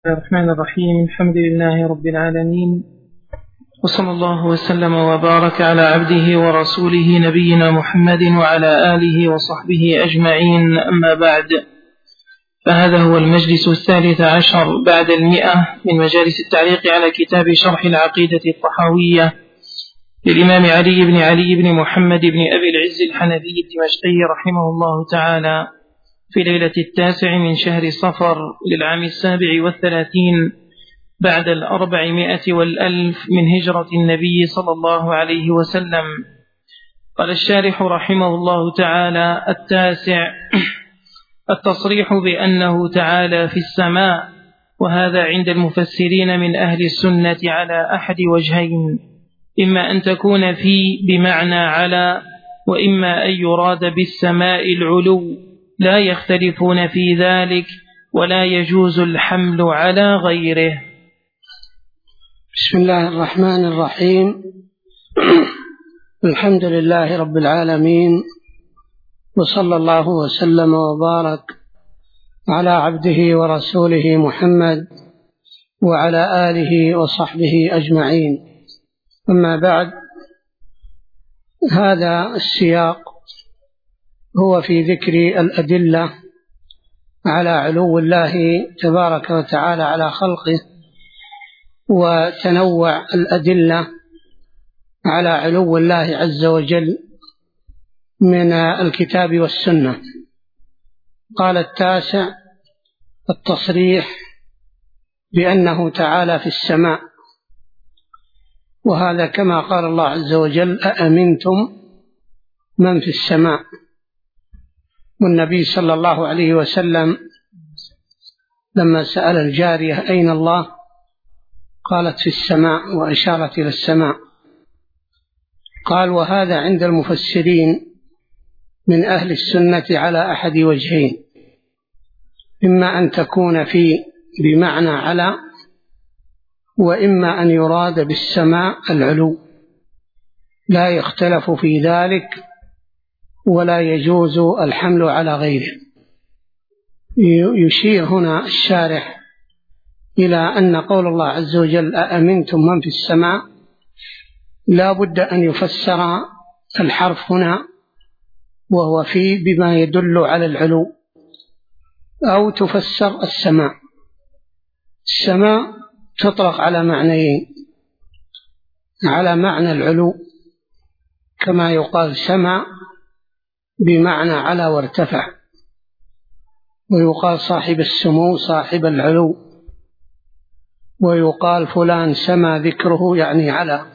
الرحمن الرحيم. الحمد لله رب العالمين، وصلى الله وسلم وبارك على عبده ورسوله نبينا محمد وعلى آله وصحبه أجمعين. أما بعد، فهذا هو المجلس 13 بعد 100 من مجالس التعليق على كتاب شرح العقيدة الطحاوية للإمام علي بن محمد بن أبي العز الحنفي الدمشقي رحمه الله تعالى، في ليلة 9 من شهر صفر للعام 37 بعد 400 والألف من هجرة النبي صلى الله عليه وسلم. قال الشارح رحمه الله تعالى: 9 التصريح بأنه تعالى في السماء، وهذا عند المفسرين من أهل السنة على أحد وجهين: إما أن تكون في بمعنى على، وإما أن يراد بالسماء العلو، لا يختلفون في ذلك، ولا يجوز الحمل على غيره. بسم الله الرحمن الرحيم. الحمد لله رب العالمين، وصلى الله وسلم وبارك على عبده ورسوله محمد وعلى آله وصحبه أجمعين. أما بعد، هذا السياق هو في ذكر الأدلة على علو الله تبارك وتعالى على خلقه، وتنوع الأدلة على علو الله عز وجل من الكتاب والسنة. قال 9 التصريح بأنه تعالى في السماء، وهذا كما قال الله عز وجل: أأمنتم من في السماء. والنبي صلى الله عليه وسلم لما سأل الجارية: أين الله؟ قالت: في السماء، وأشارت إلى السماء. قال: وهذا عند المفسرين من أهل السنة على أحد وجهين: إما أن تكون في بمعنى على، وإما أن يراد بالسماء العلو، لا يختلف في ذلك، ولا يجوز الحمل على غيره. يشير هنا الشارح إلى أن قول الله عز وجل: أأمنتم من في السماء، لا بد أن يفسر الحرف هنا وهو في بما يدل على العلو، أو تفسر السماء. السماء تطلق على معنيين: على معنى العلو، كما يقال سما بمعنى على وارتفع، ويقال صاحب السمو صاحب العلو، ويقال فلان سما ذكره يعني على.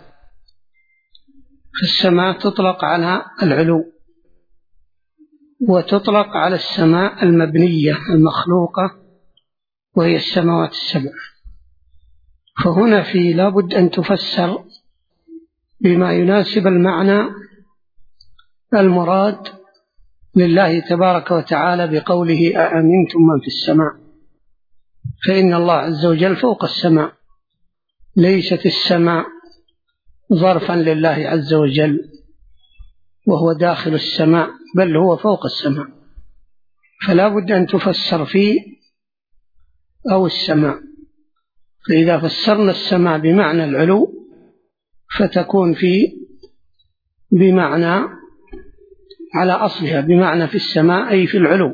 فالسماء تطلق على العلو، وتطلق على السماء المبنية المخلوقة، وهي السماوات السبع. فهنا في لابد أن تفسر بما يناسب المعنى المراد لله تبارك وتعالى بقوله: أأمنتم من في السماء. فإن الله عز وجل فوق السماء، ليست السماء ظرفا لله عز وجل وهو داخل السماء، بل هو فوق السماء. فلا بد أن تفسر في أو السماء. فإذا فسرنا السماء بمعنى العلو فتكون في بمعنى على أصلها، بمعنى في السماء أي في العلو.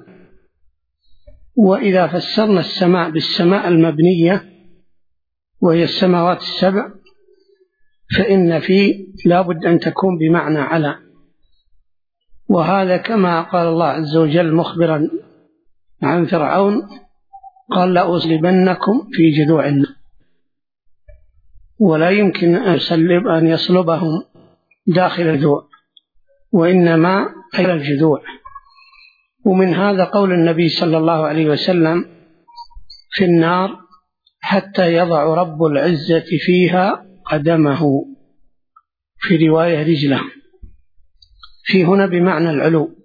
وإذا فسرنا السماء بالسماء المبنية وهي السماوات السبع، فإن في لابد أن تكون بمعنى على. وهذا كما قال الله عز وجل مخبرا عن فرعون: قال: لأصلبنكم في جذوع النخل. ولا يمكن أن يصلبهم داخل الجذوع، وإنما إلى الجذوع. ومن هذا قول النبي صلى الله عليه وسلم: في النار حتى يضع رب العزة فيها قدمه، في رواية رجله. في هنا بمعنى العلو،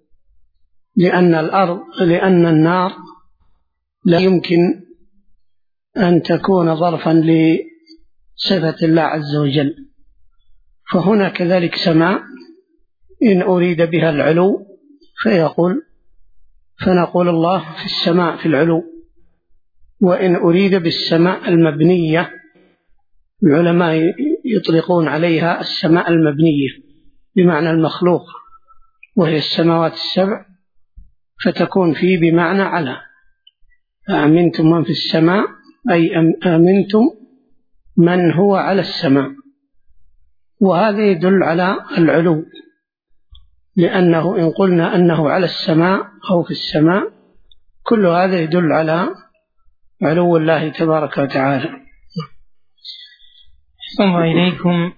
لأن النار لا يمكن أن تكون ظرفا لصفة الله عز وجل. فهنا كذلك سماء إن أريد بها العلو فنقول الله في السماء في العلو، وإن أريد بالسماء المبنية العلماء يطلقون عليها السماء المبنية بمعنى المخلوق، وهي السماوات السبع، فتكون فيه بمعنى على. أأمنتم من في السماء أي أمنتم من هو على السماء، وهذا يدل على العلو، لأنه إن قلنا أنه على السماء أو في السماء كل هذا يدل على علو الله تبارك وتعالى. أحسن إليكم.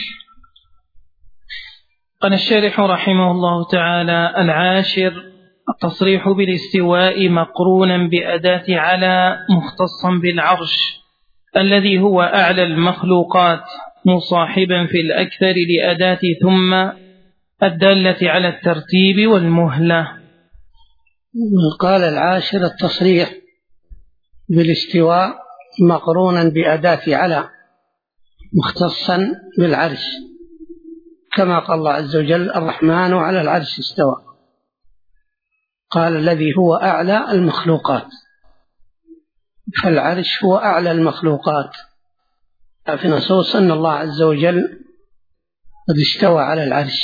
قال الشارح رحمه الله تعالى: العاشر التصريح بالاستواء مقرونا بأداة على مختصا بالعرش الذي هو أعلى المخلوقات، مصاحبا في الأكثر لأداة ثم الدالة على الترتيب والمهلة. قال العاشر التصريح بالاستواء مقرونا بأداة على مختصا بالعرش، كما قال الله عز وجل: الرحمن على العرش استوى. قال الذي هو أعلى المخلوقات، فالعرش هو أعلى المخلوقات، في نصوص أن الله عز وجل قد استوى على العرش.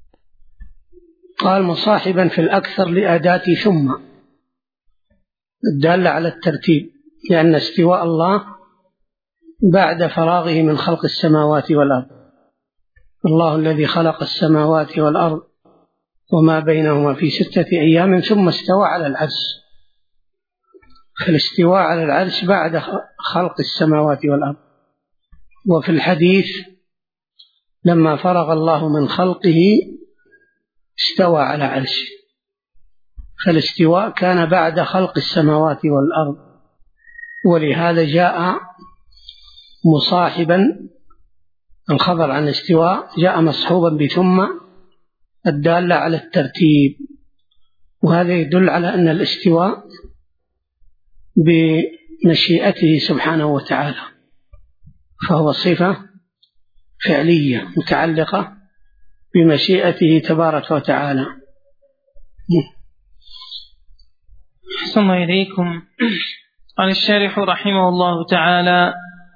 قال مصاحبا في الأكثر لأداة ثم الدالة على الترتيب، لأن استواء الله بعد فراغه من خلق السماوات والأرض. الله الذي خلق السماوات والأرض وما بينهما في 6 أيام ثم استوى على العرش، فالاستواء على العرش بعد خلق السماوات والأرض. وفي الحديث: لما فرغ الله من خلقه استوى على عرشه، فالاستواء كان بعد خلق السماوات والأرض، ولهذا جاء مصاحبا الخبر عن الاستواء جاء مصحوبا بثم الدالة على الترتيب، وهذا يدل على أن الاستواء بمشيئته سبحانه وتعالى، فهو صفة فعلية متعلقة بمشيئته تبارك وتعالى. أحسن إليكم. قال الشارح رحمه الله تعالى: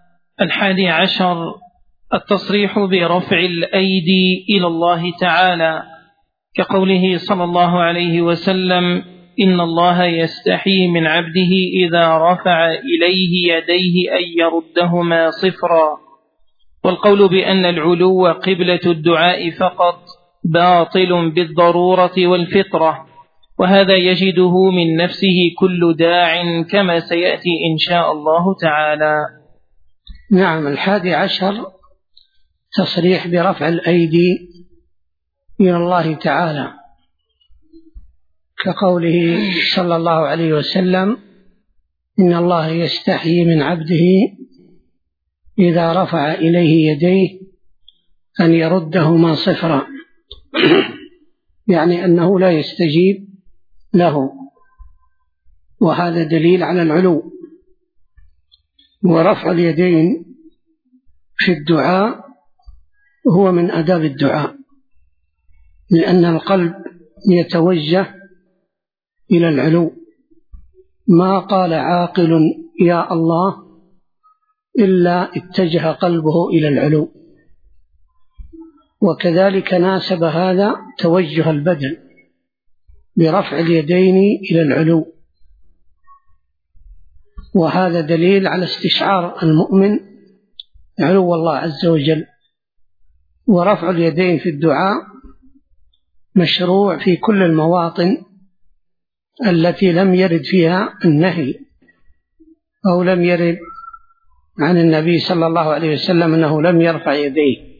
11 التصريح برفع الأيدي إلى الله تعالى، كقوله صلى الله عليه وسلم: إن الله يستحي من عبده إذا رفع إليه يديه أن يردهما صفرا. والقول بأن العلو قبلة الدعاء فقط باطل بالضرورة والفطرة، وهذا يجده من نفسه كل داع كما سيأتي إن شاء الله تعالى. نعم. 11 تصريح برفع الأيدي إلى الله تعالى، كقوله صلى الله عليه وسلم: إن الله يستحيي من عبده إذا رفع إليه يديه أن يردهما صفرا، يعني أنه لا يستجيب له، وهذا دليل على العلو. ورفع اليدين في الدعاء هو من آداب الدعاء، لأن القلب يتوجه إلى العلو، ما قال عاقل يا الله إلا اتجه قلبه إلى العلو. وكذلك ناسب هذا توجه البدن برفع اليدين إلى العلو، وهذا دليل على استشعار المؤمن علو الله عز وجل. ورفع اليدين في الدعاء مشروع في كل المواطن التي لم يرد فيها النهي، أو لم يرد عن النبي صلى الله عليه وسلم أنه لم يرفع يديه،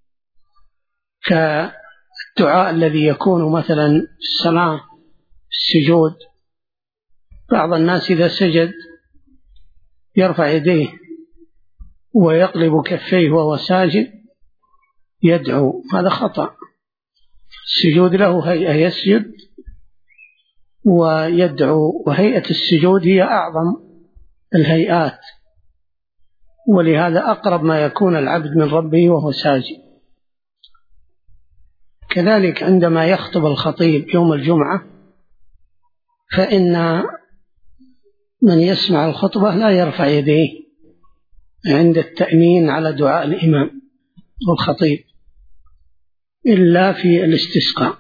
كالدعاء الذي يكون مثلا في الصلاة السجود. بعض الناس إذا سجد يرفع يديه ويقلب كفيه وهو ساجد يدعو، هذا خطأ. السجود له هيئة يسجد ويدعو، وهيئة السجود هي أعظم الهيئات، ولهذا أقرب ما يكون العبد من ربه وهو ساجد. كذلك عندما يخطب الخطيب يوم الجمعة فإن من يسمع الخطبة لا يرفع يديه عند التأمين على دعاء الإمام والخطيب إلا في الاستسقاء.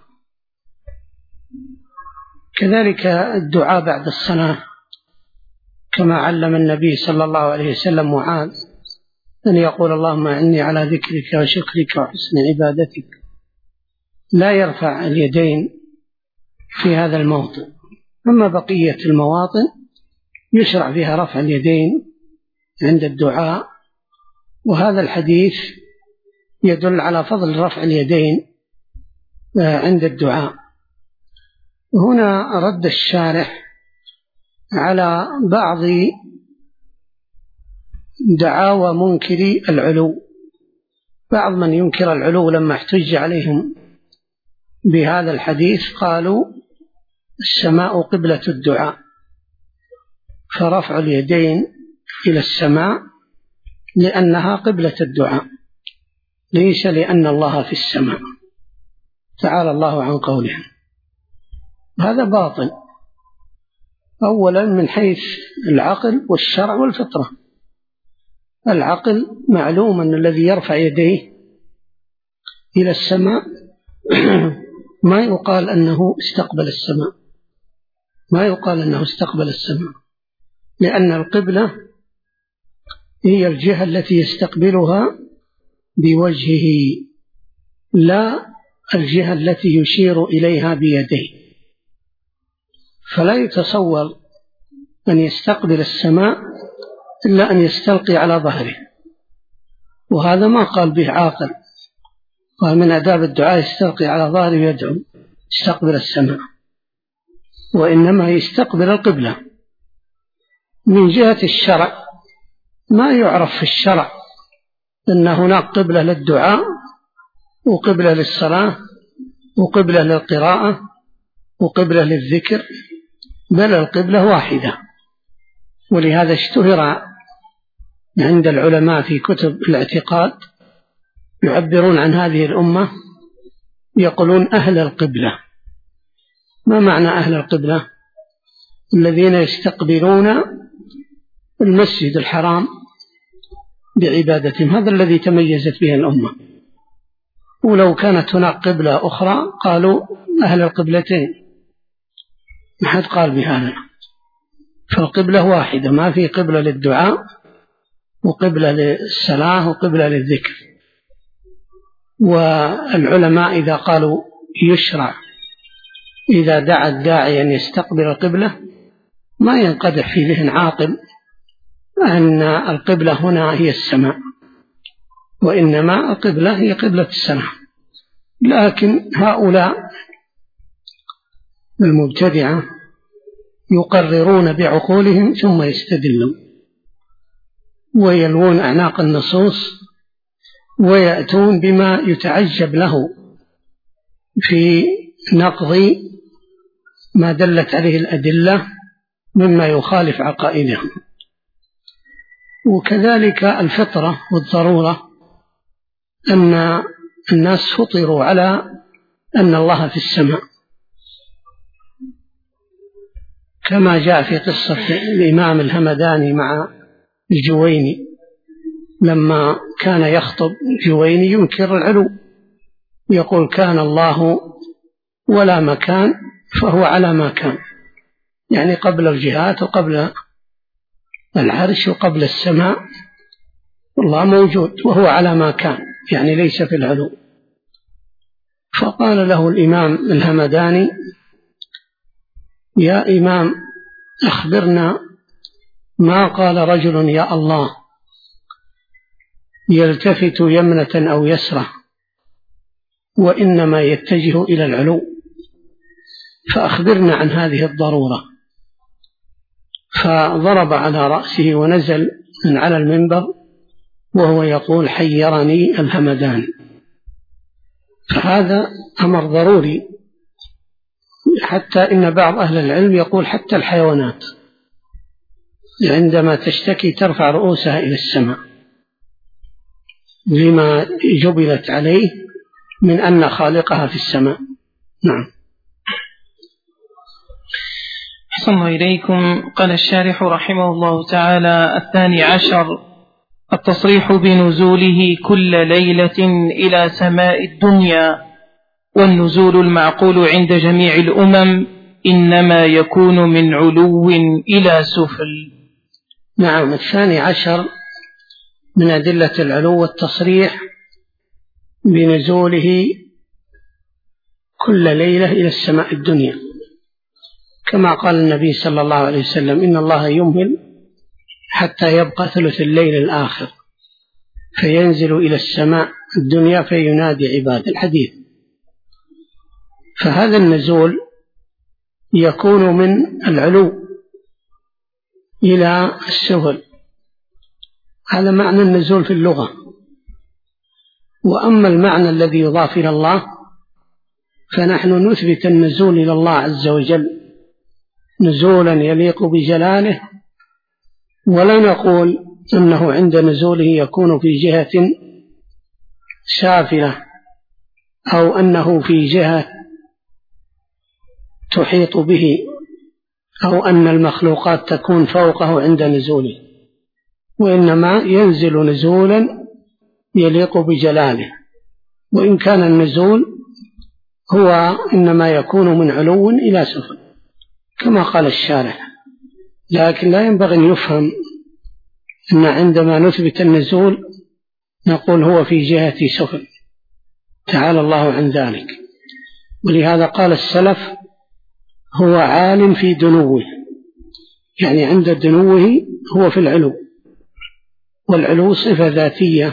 كذلك الدعاء بعد الصلاة كما علم النبي صلى الله عليه وسلم معاذ أن يقول اللهم أعني على ذكرك وشكرك وحسن عبادتك، لا يرفع اليدين في هذا الموطن. أما بقية المواطن يشرع فيها رفع اليدين عند الدعاء، وهذا الحديث يدل على فضل رفع اليدين عند الدعاء. هنا رد الشارح على بعض دعاوى منكري العلو. بعض من ينكر العلو لما احتج عليهم بهذا الحديث قالوا السماء قبلة الدعاء، فرفع اليدين إلى السماء لأنها قبلة الدعاء، ليس لأن الله في السماء، تعالى الله عن قولهم. هذا باطل، أولا من حيث العقل والشرع والفطرة. العقل معلوم أن الذي يرفع يديه إلى السماء ما يقال أنه استقبل السماء، ما يقال أنه استقبل السماء، لأن القبلة هي الجهة التي يستقبلها بوجهه، لا الجهة التي يشير إليها بيديه. فلا يتصور أن يستقبل السماء إلا أن يستلقي على ظهره، وهذا ما قال به عاقل. قال من آداب الدعاء يستلقي على ظهره ويدعو، يستقبل السماء، وإنما يستقبل القبلة. من جهة الشرع ما يعرف في الشرع أن هناك قبلة للدعاء وقبلة للصلاة وقبلة للقراءة وقبلة للذكر، بل القبلة واحدة. ولهذا اشتهر عند العلماء في كتب الاعتقاد يعبرون عن هذه الأمة يقولون أهل القبلة. ما معنى أهل القبلة؟ الذين يستقبلون المسجد الحرام بعبادتهم، هذا الذي تميزت به الأمة. ولو كانت هناك قبلة أخرى قالوا أهل القبلتين، ما حد قال بهذا. فالقبلة واحدة، ما في قبلة للدعاء وقبلة للصلاة وقبلة للذكر. والعلماء إذا قالوا يشرع إذا دعا الداعي أن يستقبل القبلة ما ينقدح في ذهن عاقل أن القبلة هنا هي السماء، وإنما القبلة هي قبلة السماء. لكن هؤلاء المبتدعة يقررون بعقولهم ثم يستدلون ويلوون أعناق النصوص ويأتون بما يتعجب له في نقض ما دلت عليه الأدلة مما يخالف عقائدهم. وكذلك الفطرة والضرورة أن الناس فطروا على أن الله في السماء، كما جاء في قصة الإمام الهمداني مع الجويني لما كان يخطب الجويني ينكر العلو، يقول كان الله ولا مكان فهو على ما كان، يعني قبل الجهات وقبل العرش وقبل السماء الله موجود وهو على ما كان، يعني ليس في العلو. فقال له الإمام الهمداني يا إمام أخبرنا ما قال رجل يا الله يلتفت يمنة أو يسرة وإنما يتجه إلى العلو، فأخبرنا عن هذه الضرورة. فضرب على رأسه ونزل من على المنبر وهو يقول حيرني الهمداني. فهذا أمر ضروري، حتى إن بعض أهل العلم يقول حتى الحيوانات عندما تشتكي ترفع رؤوسها إلى السماء لما جبلت عليه من أن خالقها في السماء. نعم. أحسن إليكم. قال الشارح رحمه الله تعالى: 12 التصريح بنزوله كل ليلة إلى سماء الدنيا، والنزول المعقول عند جميع الأمم إنما يكون من علو إلى سفل. نعم، 12 من أدلة العلو التصريح بنزوله كل ليلة إلى السماء الدنيا، كما قال النبي صلى الله عليه وسلم: إن الله يمهل حتى يبقى ثلث الليل الآخر فينزل إلى السماء الدنيا فينادي عباد الحديث. فهذا النزول يكون من العلو إلى السفل، هذا معنى النزول في اللغة. وأما المعنى الذي يضاف إلى الله فنحن نثبت النزول إلى الله عز وجل نزولا يليق بجلاله، ولا نقول أنه عند نزوله يكون في جهة سافلة أو أنه في جهة تحيط به أو أن المخلوقات تكون فوقه عند نزوله، وإنما ينزل نزولا يليق بجلاله. وإن كان النزول هو إنما يكون من علو إلى سفل كما قال الشارح، لكن لا ينبغي أن يفهم أن عندما نثبت النزول نقول هو في جهة سفل، تعالى الله عن ذلك. ولهذا قال السلف: هو عالم في دنوه، يعني عند دنوه هو في العلو، والعلو صفة ذاتية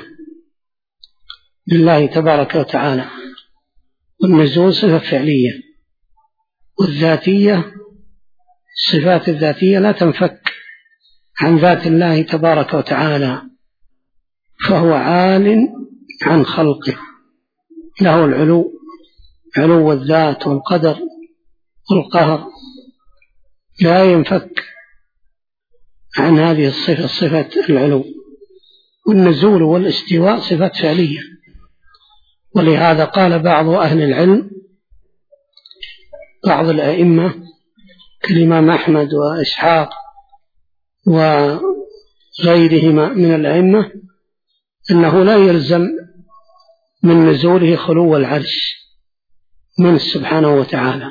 لله تبارك وتعالى، والنزول صفة فعلية، والذاتية الصفات الذاتية لا تنفك عن ذات الله تبارك وتعالى، فهو عال عن خلقه، له العلو، علو الذات والقدر والقهر، لا ينفك عن هذه الصفة، صفة العلو. والنزول والاستواء صفات فعلية، ولهذا قال بعض أهل العلم، بعض الأئمة كالإمام أحمد وإسحاق وغيرهما من الأئمة، أنه لا يلزم من نزوله خلو العرش من سبحانه وتعالى.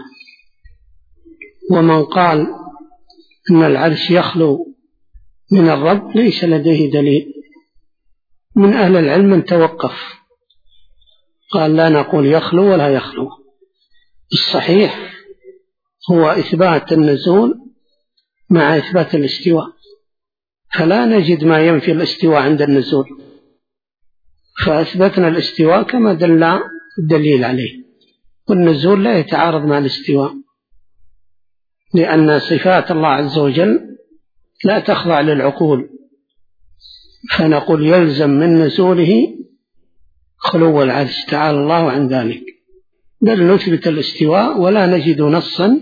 ومن قال أن العرش يخلو من الرب ليس لديه دليل. من أهل العلم من توقف قال: لا نقول يخلو ولا يخلو، الصحيح هو إثبات النزول مع إثبات الاستواء، فلا نجد ما ينفي الاستواء عند النزول، فأثبتنا الاستواء كما دل الدليل عليه، والنزول لا يتعارض مع الاستواء، لأن صفات الله عز وجل لا تخضع للعقول، فنقول يلزم من نزوله خلو العرش، تعالى الله عن ذلك، بل نثبت الاستواء ولا نجد نصا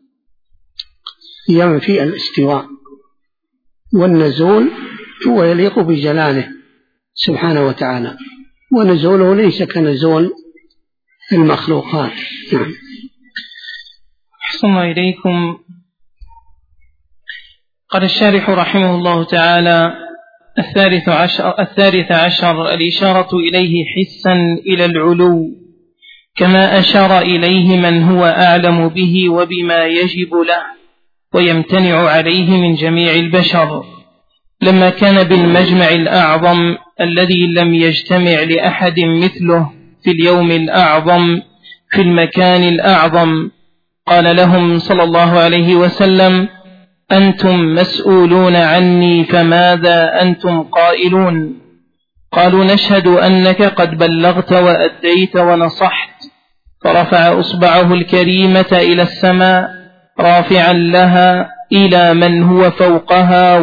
ينفي الاستواء. والنزول هو يليق بجلاله سبحانه وتعالى، ونزوله ليس كنزول المخلوقات. نعم. أحسن إليكم. قال الشارح رحمه الله تعالى: 13 الإشارة إليه حسا إلى العلو، كما أشار إليه من هو أعلم به وبما يجب له ويمتنع عليه من جميع البشر، لما كان بالمجمع الأعظم الذي لم يجتمع لأحد مثله في اليوم الأعظم في المكان الأعظم، قال لهم صلى الله عليه وسلم: أنتم مسؤولون عني، فماذا أنتم قائلون؟ قالوا: نشهد أنك قد بلغت وأديت ونصحت. فرفع أصبعه الكريمة إلى السماء رافعا لها إلى من هو فوقها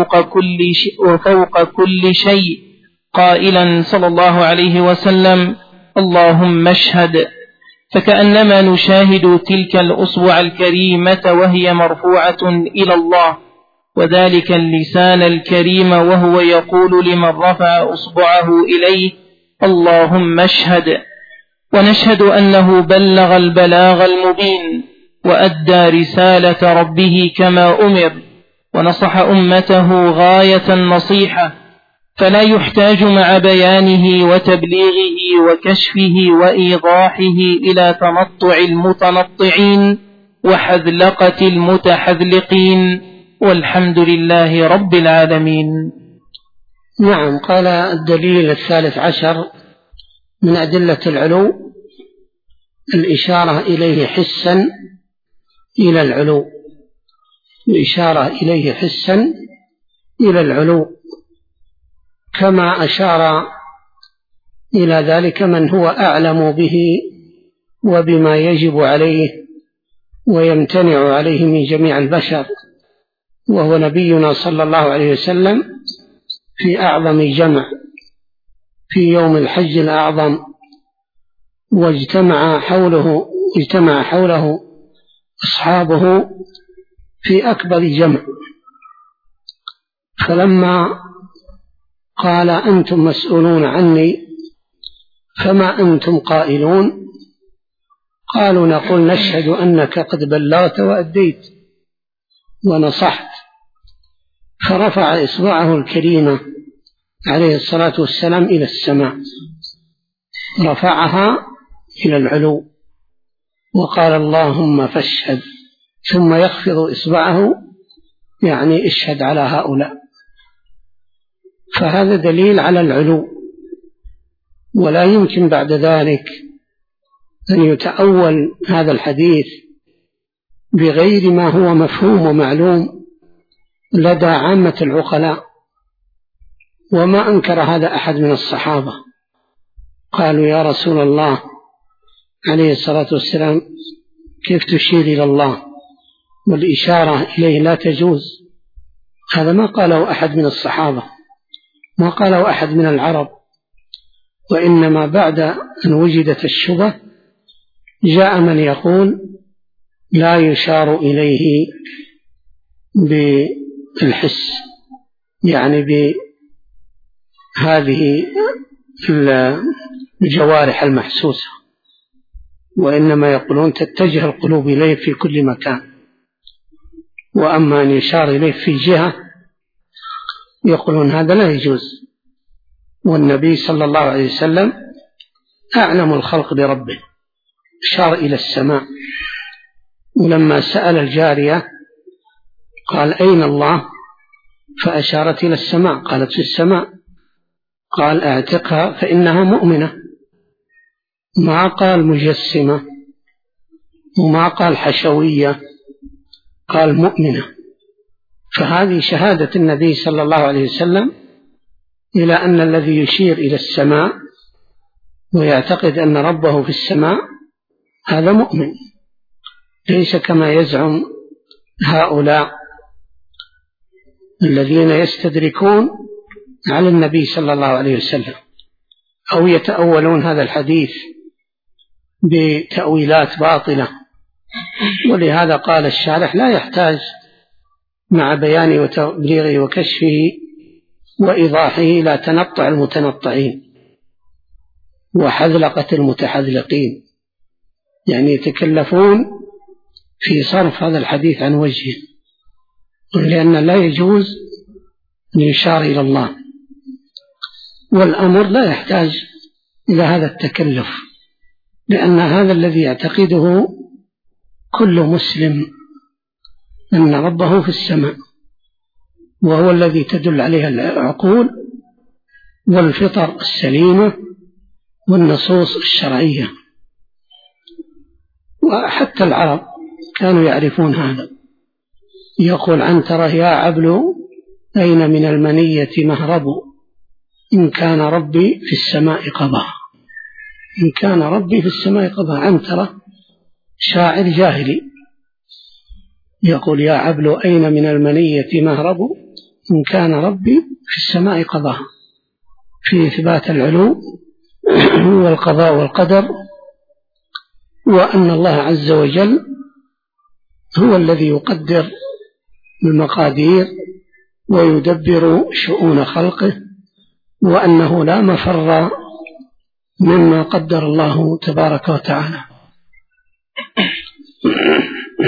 وفوق كل شيء، قائلا صلى الله عليه وسلم: اللهم اشهد. فكأنما نشاهد تلك الأصبع الكريمة وهي مرفوعة إلى الله، وذلك اللسان الكريم وهو يقول لمن رفع أصبعه إليه: اللهم اشهد. ونشهد أنه بلغ البلاغ المبين، وأدى رسالة ربه كما أمر، ونصح أمته غاية النصيحة، فلا يحتاج مع بيانه وتبليغه وكشفه وإيضاحه إلى تنطع المتنطعين وحذلقة المتحذلقين، والحمد لله رب العالمين. نعم. قال الدليل 13 من أدلة العلو الإشارة إليه حسا إلى العلو، الإشارة إليه حسا إلى العلو، كما أشار إلى ذلك من هو أعلم به وبما يجب عليه ويمتنع عليه من جميع البشر، وهو نبينا صلى الله عليه وسلم في أعظم جمع في يوم الحج الأعظم، واجتمع حوله أصحابه في أكبر جمع. فلما قال أنتم مسؤولون عني فما أنتم قائلون، قالوا نقول نشهد أنك قد بلغت وأديت ونصحت. فرفع إصبعه الكريمة عليه الصلاة والسلام إلى السماء، رفعها إلى العلو وقال اللهم فاشهد، ثم يخفض إصبعه يعني اشهد على هؤلاء. فهذا دليل على العلو، ولا يمكن بعد ذلك أن يتأول هذا الحديث بغير ما هو مفهوم ومعلوم لدى عامة العقلاء، وما أنكر هذا أحد من الصحابة. قالوا يا رسول الله عليه الصلاة والسلام كيف تشير إلى الله والإشارة إليه لا تجوز؟ هذا ما قاله أحد من الصحابة، ما قاله أحد من العرب، وإنما بعد أن وجدت الشبهة جاء من يقول لا يشار إليه بالحس، يعني بهذه الجوارح المحسوسة، وإنما يقولون تتجه القلوب إليه في كل مكان. وأما أن يشار إليه في جهة يقولون هذا لا يجوز. والنبي صلى الله عليه وسلم أعلم الخلق بربه، أشار إلى السماء. ولما سأل الجارية قال أين الله؟ فأشارت إلى السماء، قالت في السماء. قال اعتقها فإنها مؤمنة، ما قال مجسمة وما قال حشوية، قال مؤمنة. فهذه شهادة النبي صلى الله عليه وسلم إلى أن الذي يشير إلى السماء ويعتقد أن ربه في السماء هذا مؤمن، ليس كما يزعم هؤلاء الذين يستدركون على النبي صلى الله عليه وسلم أو يتأولون هذا الحديث بتأويلات باطلة. ولهذا قال الشارح لا يحتاج مع بيانه وتبليغه وكشفه وإيضاحه إلى تنطع المتنطعين وحذلقة المتحذلقين، يعني يتكلفون في صرف هذا الحديث عن وجهه، لأن لا يجوز أن يشار إلى الله، والأمر لا يحتاج إلى هذا التكلف، لأن هذا الذي يعتقده كل مسلم أن ربه في السماء، وهو الذي تدل عليه العقول والفطر السليمة والنصوص الشرعية. وحتى العرب كانوا يعرفون هذا. يقول عنترة يا عبل أين من المنية مهرب، إن كان ربي في السماء قضى، إن كان ربي في السماء قضى. عنترة شاعر جاهلي يقول يا عبل أين من المنية مهرب، إن كان ربي في السماء قضى، في إثبات العلو والقضاء والقدر، وأن الله عز وجل هو الذي يقدر المقادير ويدبر شؤون خلقه، وأنه لا مفر مما قدر الله تبارك وتعالى.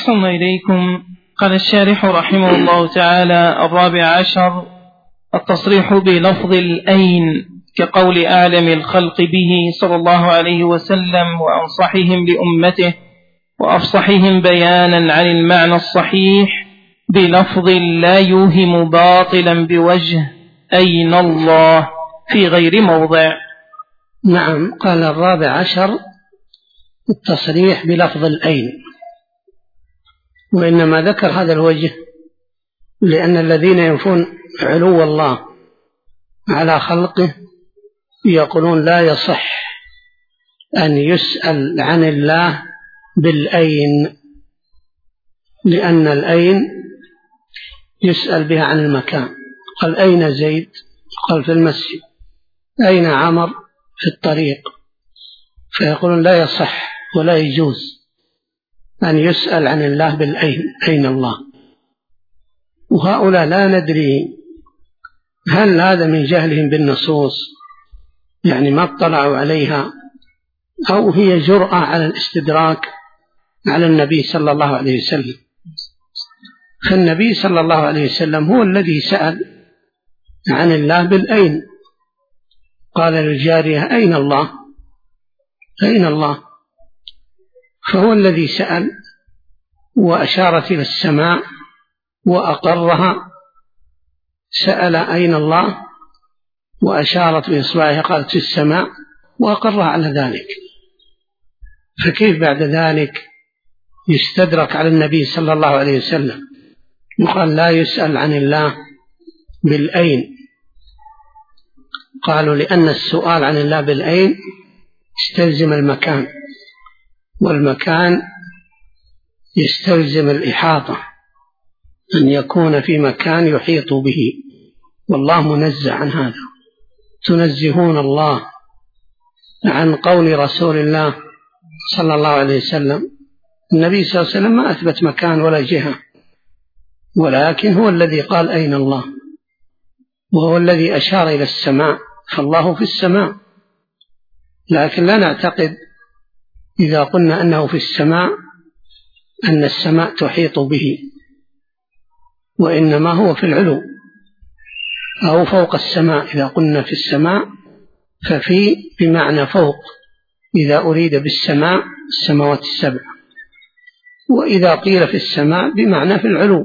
أحسن إليكم. قال الشارح رحمه الله تعالى: 14 التصريح بلفظ الأين كقول أعلم الخلق به صلى الله عليه وسلم وأنصحهم لأمته وأفصحهم بيانا عن المعنى الصحيح بلفظ لا يوهم باطلا بوجه أين الله في غير موضع. نعم. قال 14 التصريح بلفظ الأين، وإنما ذكر هذا الوجه لأن الذين ينفون علو الله على خلقه يقولون لا يصح أن يسأل عن الله بالأين، لأن الأين يسأل بها عن المكان. قال أين زيد؟ قال في المسجد. أين عمر؟ في الطريق. فيقولون لا يصح ولا يجوز أن يسأل عن الله بالأين، أين الله. وهؤلاء لا ندري هل هذا من جهلهم بالنصوص، يعني ما اطلعوا عليها، أو هي جرأة على الاستدراك على النبي صلى الله عليه وسلم. فالنبي صلى الله عليه وسلم هو الذي سأل عن الله بالأين. قال للجارية أين الله؟ أين الله؟ فهو الذي سأل وأشارت إلى السماء وأقرها. سأل أين الله وأشارت بإصبعها قالت في السماء وأقرها على ذلك. فكيف بعد ذلك يستدرك على النبي صلى الله عليه وسلم وقال لا يسأل عن الله بالأين؟ قالوا لأن السؤال عن الله بالأين يستلزم المكان، والمكان يستلزم الإحاطة، أن يكون في مكان يحيط به، والله منزه عن هذا. تنزهون الله عن قول رسول الله صلى الله عليه وسلم. النبي صلى الله عليه وسلم ما أثبت مكان ولا جهة، ولكن هو الذي قال أين الله، وهو الذي أشار إلى السماء، فالله في السماء. لكن لا نعتقد إذا قلنا أنه في السماء أن السماء تحيط به، وإنما هو في العلو أو فوق السماء. إذا قلنا في السماء ففي بمعنى فوق، إذا أريد بالسماء السماوات السبع، وإذا قيل في السماء بمعنى في العلو.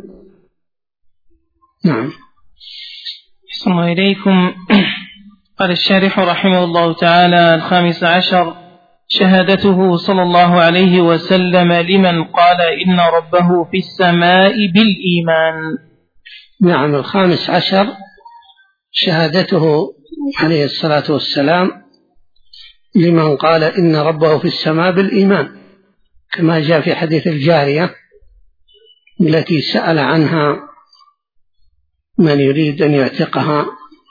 نعم. أحسن إليكم. قال الشارح رحمه الله تعالى: 15 شهادته صلى الله عليه وسلم لمن قال إن ربه في السماء بالإيمان. نعم. 15 شهادته عليه الصلاة والسلام لمن قال إن ربه في السماء بالإيمان، كما جاء في حديث الجارية التي سأل عنها من يريد أن يعتقها،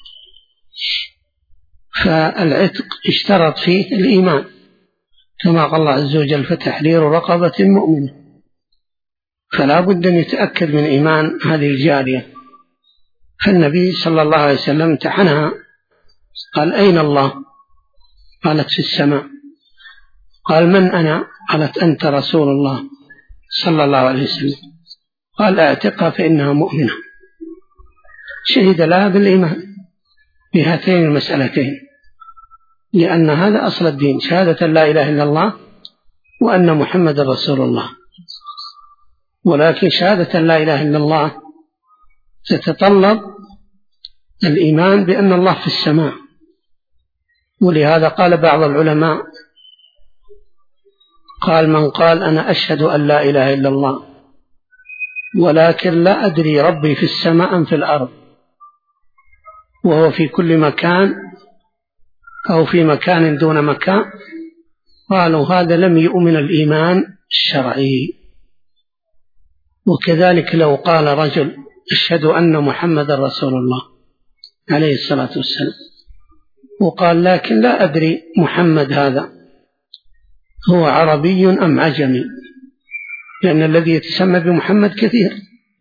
فالعتق اشترط فيه الإيمان، كما قال الله عز وجل: فتحرير رقبة مؤمنة. فلا بد أن يتأكد من إيمان هذه الجارية. فالنبي صلى الله عليه وسلم امتحنها، قال أين الله؟ قالت في السماء. قال من أنا؟ قالت أنت رسول الله صلى الله عليه وسلم. قال اعتقها فإنها مؤمنة. شهد لها بالإيمان بهاتين المسألتين، لأن هذا أصل الدين، شهادة لا إله إلا الله وأن محمد رسول الله. ولكن شهادة لا إله إلا الله تتطلب الإيمان بأن الله في السماء. ولهذا قال بعض العلماء، قال من قال أنا أشهد أن لا إله إلا الله ولكن لا أدري ربي في السماء أم في الأرض، وهو في كل مكان أو في مكان دون مكان، قالوا هذا لم يؤمن الإيمان الشرعي. وكذلك لو قال رجل أشهد أن محمد رسول الله عليه الصلاة والسلام، وقال لكن لا أدري محمد هذا هو عربي أم عجمي، لأن الذي يتسمى بمحمد كثير،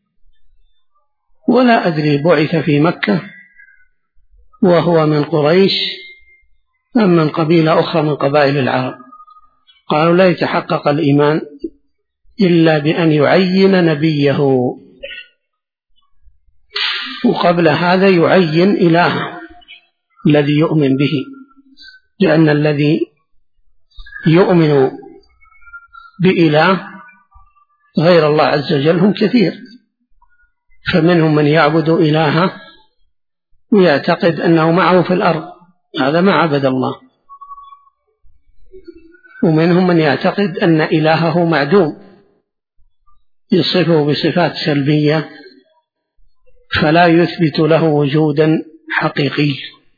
ولا أدري بعث في مكة وهو من قريش أم من قبيلة أخرى من قبائل العرب، قالوا لا يتحقق الإيمان إلا بأن يعين نبيه، وقبل هذا يعين إلهه الذي يؤمن به، لأن الذي يؤمن بإله غير الله عز وجل هم كثير، فمنهم من يعبد إلهه ويعتقد أنه معه في الأرض، هذا ما عبد الله، ومنهم من يعتقد أن إلهه معدوم يصفه بصفات سلبية فلا يثبت له وجودا حقيقي.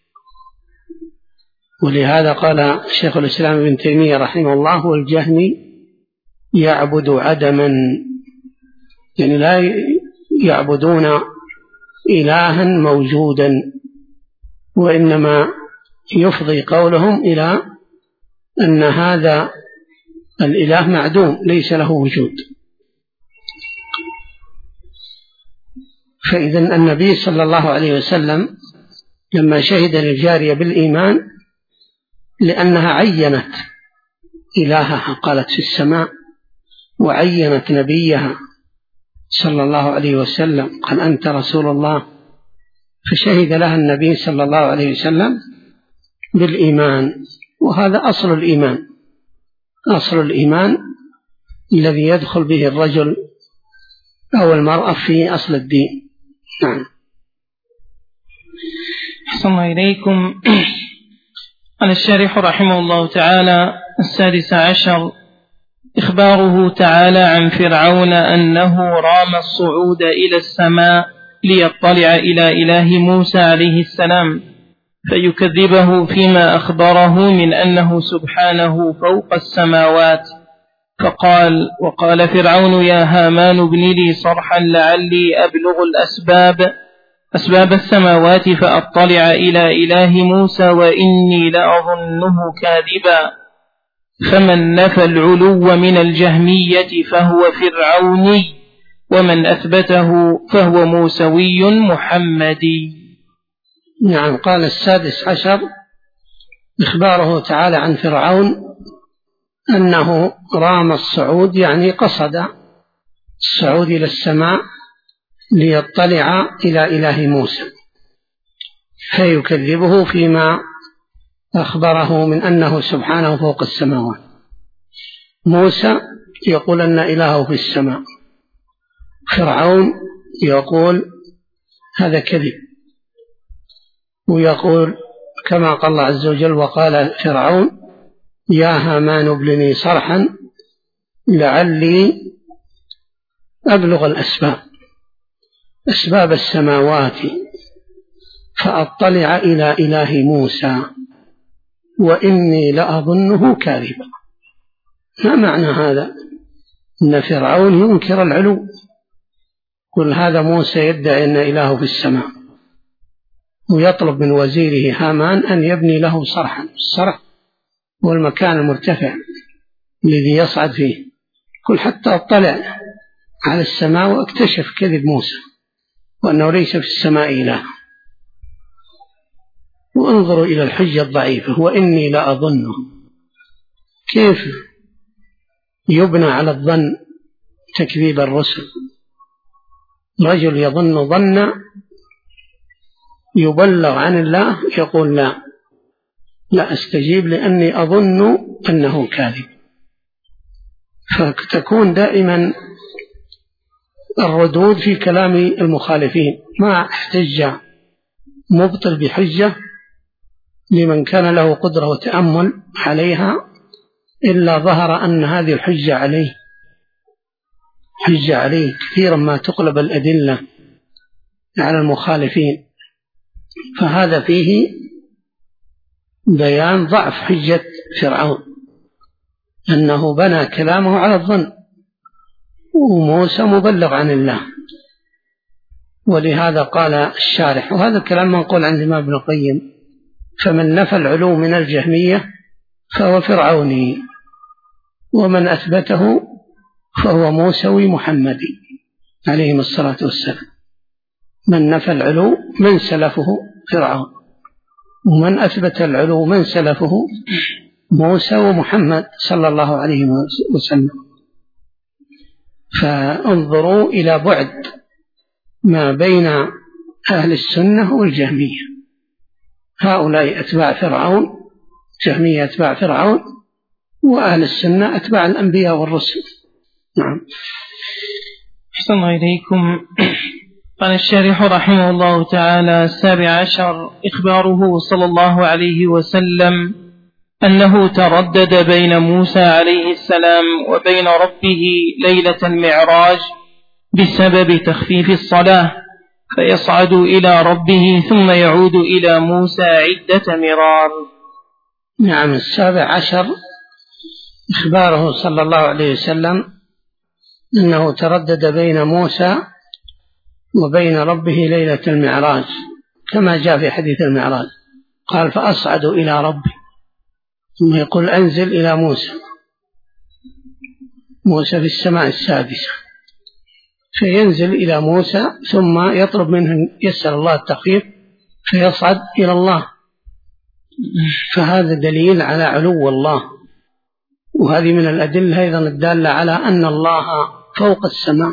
ولهذا قال شيخ الإسلام ابن تيمية رحمه الله: والجهمي يعبد عدما، يعني لا يعبدون إلها موجودا، وإنما يفضي قولهم إلى أن هذا الإله معدوم ليس له وجود. فإذا النبي صلى الله عليه وسلم لما شهد للجارية بالإيمان لأنها عينت إلهها، قالت في السماء، وعينت نبيها صلى الله عليه وسلم قال: أنت رسول الله، فشهد لها النبي صلى الله عليه وسلم بالإيمان. وهذا أصل الإيمان، أصل الإيمان الذي يدخل به الرجل أو المرأة في أصل الدين. نعم. أحسن الله إليكم. قال الشارح رحمه الله تعالى: 16 إخباره تعالى عن فرعون أنه رام الصعود إلى السماء ليطلع إلى إله موسى عليه السلام فيكذبه فيما أخبره من أنه سبحانه فوق السماوات، فقال: وقال فرعون يا هامان ابن لي صرحا لعلي أبلغ أسباب السماوات فأطلع إلى إله موسى وإني لأظنه كاذبا. فمن نفى العلو من الجهمية فهو فرعوني، ومن أثبته فهو موسوي محمدي. نعم. قال 16 إخباره تعالى عن فرعون أنه رام الصعود، يعني قصد الصعود إلى السماء ليطلع إلى إله موسى، فيكذبه فيما أخبره من أنه سبحانه فوق السماوات. موسى يقول أن إلهه في السماء، فرعون يقول هذا كذب، ويقول كما قال الله عز وجل: وقال فرعون يا هامان ابن لي صرحا لعلي أبلغ أسباب السماوات فأطلع إلى إله موسى وإني لأظنه كاذبا. ما معنى هذا؟ إن فرعون ينكر العلو، قل هذا موسى يدعي أن إله في السماء، ويطلب من وزيره هامان أن يبني له صرحا. الصرح هو المكان المرتفع الذي يصعد فيه، قل حتى اطلع على السماء واكتشف كذب موسى وأنه ليس في السماء إله. وانظروا إلى الحجة الضعيفة: وإني لأظنه. كيف يبنى على الظن تكذيب الرسل؟ رجل يظن ظن يبلغ عن الله يقول لا أستجيب لأني أظن أنه كاذب. فتكون دائما الردود في كلام المخالفين، ما احتج مبطل بحجة لمن كان له قدرة وتأمل عليها إلا ظهر أن هذه الحجة عليه كثيرا ما تقلب الأدلة على المخالفين. فهذا فيه بيان ضعف حجة فرعون، أنه بنى كلامه على الظن، وموسى مبلغ عن الله. ولهذا قال الشارح، وهذا الكلام منقول عن الإمام ابن القيم: فمن نفى العلو من الجهمية فهو فرعوني، ومن أثبته فهو موسوي محمدي عليهم الصلاة والسلام. من نفى العلو من سلفه فرعون، ومن أثبت العلو من سلفه موسى ومحمد صلى الله عليه وسلم. فانظروا إلى بعد ما بين أهل السنة والجهمية. هؤلاء أتباع فرعون، جهمية أتباع فرعون، وأهل السنة أتباع الأنبياء والرسل. نعم. أحسن إليكم. قال الشارح رحمه الله تعالى: 17 إخباره صلى الله عليه وسلم أنه تردد بين موسى عليه السلام وبين ربه ليلة المعراج بسبب تخفيف الصلاة، فيصعد إلى ربه ثم يعود إلى موسى عدة مرار. نعم. 17 إخباره صلى الله عليه وسلم أنه تردد بين موسى وبين ربه ليلة المعراج، كما جاء في حديث المعراج، قال: فأصعد إلى ربي، ثم يقول: أنزل إلى موسى في السماء السادسة، فينزل إلى موسى ثم يطلب منه، يسأل الله التخفيف، فيصعد إلى الله. فهذا دليل على علو الله، وهذه من الأدلة أيضا الدالة على أن الله فوق السماء،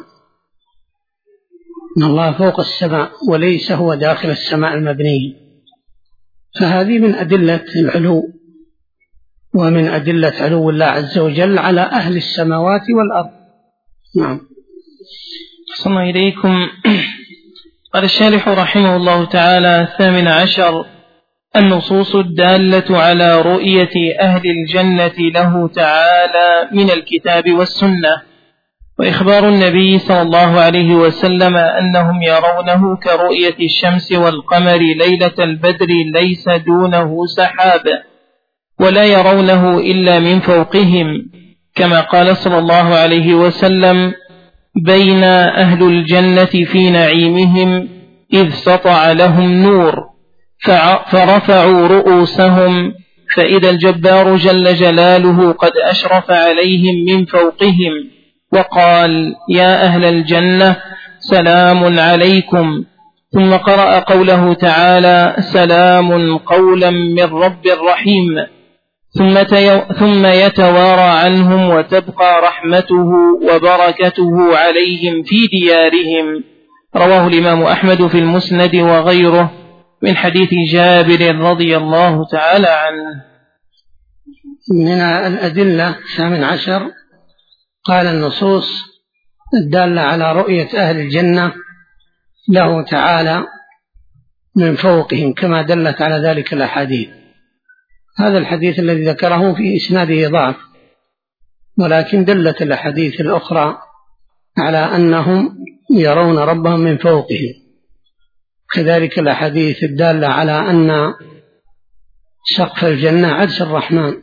أن الله فوق السماء وليس هو داخل السماء المبنية. فهذه من أدلة العلو، ومن أدلة علو الله عز وجل على أهل السماوات والأرض. نعم. أحسن إليكم. قال الشارح رحمه الله تعالى: 18 النصوص الدالة على رؤية أهل الجنة له تعالى من الكتاب والسنة، وإخبار النبي صلى الله عليه وسلم أنهم يرونه كرؤية الشمس والقمر ليلة البدر ليس دونه سحاب، ولا يرونه إلا من فوقهم، كما قال صلى الله عليه وسلم: بين أهل الجنة في نعيمهم إذ سطع لهم نور فرفعوا رؤوسهم فإذا الجبار جل جلاله قد أشرف عليهم من فوقهم وقال: يا أهل الجنة سلام عليكم. ثم قرأ قوله تعالى: سلام قولا من رب رحيم، ثم يتوارى عنهم وتبقى رحمته وبركته عليهم في ديارهم. رواه الإمام أحمد في المسند وغيره من حديث جابر رضي الله تعالى عنه. من الأدلة 18 قال: النصوص الدالة على رؤية أهل الجنة له تعالى من فوقهم، كما دلت على ذلك الأحاديث. هذا الحديث الذي ذكره في إسناده ضعف، ولكن دلت الأحاديث الأخرى على أنهم يرون ربهم من فوقهم، كذلك الأحاديث الدالة على أن سقف الجنة عرش الرحمن،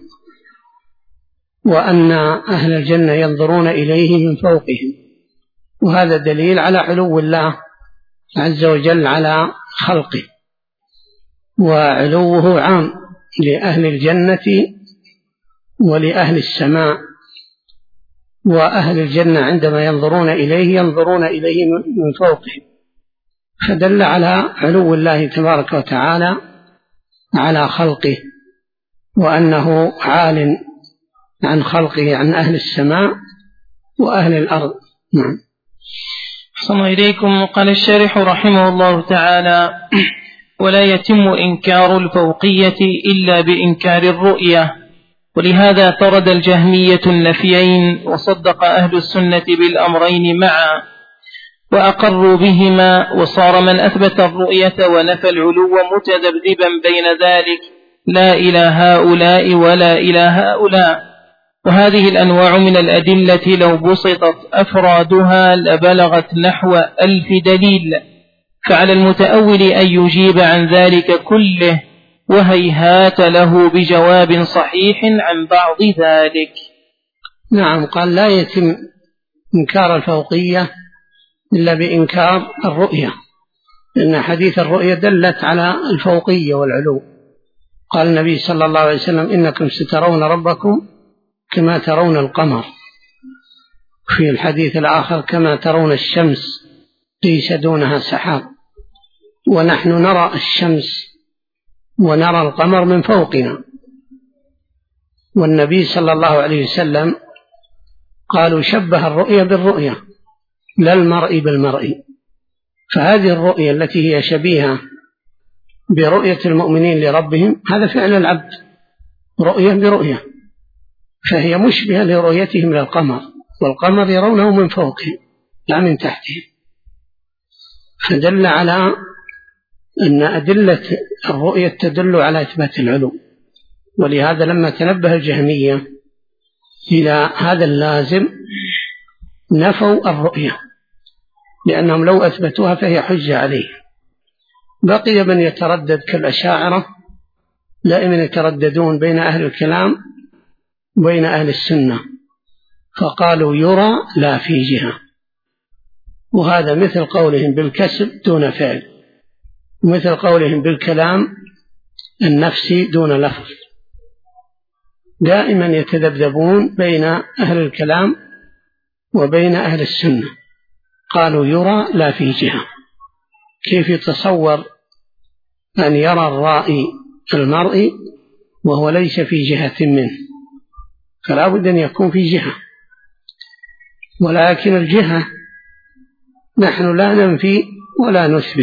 وأن أهل الجنة ينظرون إليه من فوقهم، وهذا دليل على علو الله عز وجل على خلقه، وعلوه عام لأهل الجنة ولأهل السماء. وأهل الجنة عندما ينظرون إليه ينظرون إليه من فوقه، فدل على علو الله تبارك وتعالى على خلقه، وأنه عال عن خلقه، عن أهل السماء وأهل الأرض. نعم. أحسن إليكم. قال الشارح رحمه الله تعالى: ولا يتم إنكار الفوقية إلا بإنكار الرؤية، ولهذا طرد الجهمية النفيين وصدق أهل السنة بالأمرين معا وأقروا بهما، وصار من أثبت الرؤية ونفى العلو متذبذبا بين ذلك، لا إلى هؤلاء ولا إلى هؤلاء. وهذه الأنواع من الأدلة لو بسطت أفرادها لبلغت نحو 1000 دليل، فعلى المتأول أن يجيب عن ذلك كله، وهيهات له بجواب صحيح عن بعض ذلك. نعم. قال: لا يتم إنكار الفوقية إلا بإنكار الرؤية، لأن حديث الرؤية دلت على الفوقية والعلو. قال النبي صلى الله عليه وسلم: إنكم سترون ربكم كما ترون القمر، في الحديث الآخر: كما ترون الشمس ليس دونها سحاب. ونحن نرى الشمس ونرى القمر من فوقنا. والنبي صلى الله عليه وسلم قالوا: شبه الرؤية بالرؤية، لا المرء بالمرء. فهذه الرؤية التي هي شبيهة برؤية المؤمنين لربهم هذا فعل العبد، رؤية برؤية، فهي مشبهة لرؤيتهم للقمر، والقمر يرونه من فوقهم لا من تحتهم. فدل على أن أدلة الرؤية تدل على إثبات العلو. ولهذا لما تنبه الجهمية إلى هذا اللازم نفوا الرؤية، لأنهم لو أثبتوها فهي حجة عليه. بقي من يتردد كالأشاعرة دائما يترددون بين أهل الكلام وبين أهل السنة، فقالوا يرى لا في جهة، وهذا مثل قولهم بالكسب دون فعل، ومثل قولهم بالكلام النفسي دون لفظ. دائما يتذبذبون بين أهل الكلام وبين أهل السنة. قالوا يرى لا في جهة. كيف يتصور أن يرى الرائي المرئي وهو ليس في جهة منه؟ فلا بد أن يكون في جهة. ولكن الجهة نحن لا ننفي ولا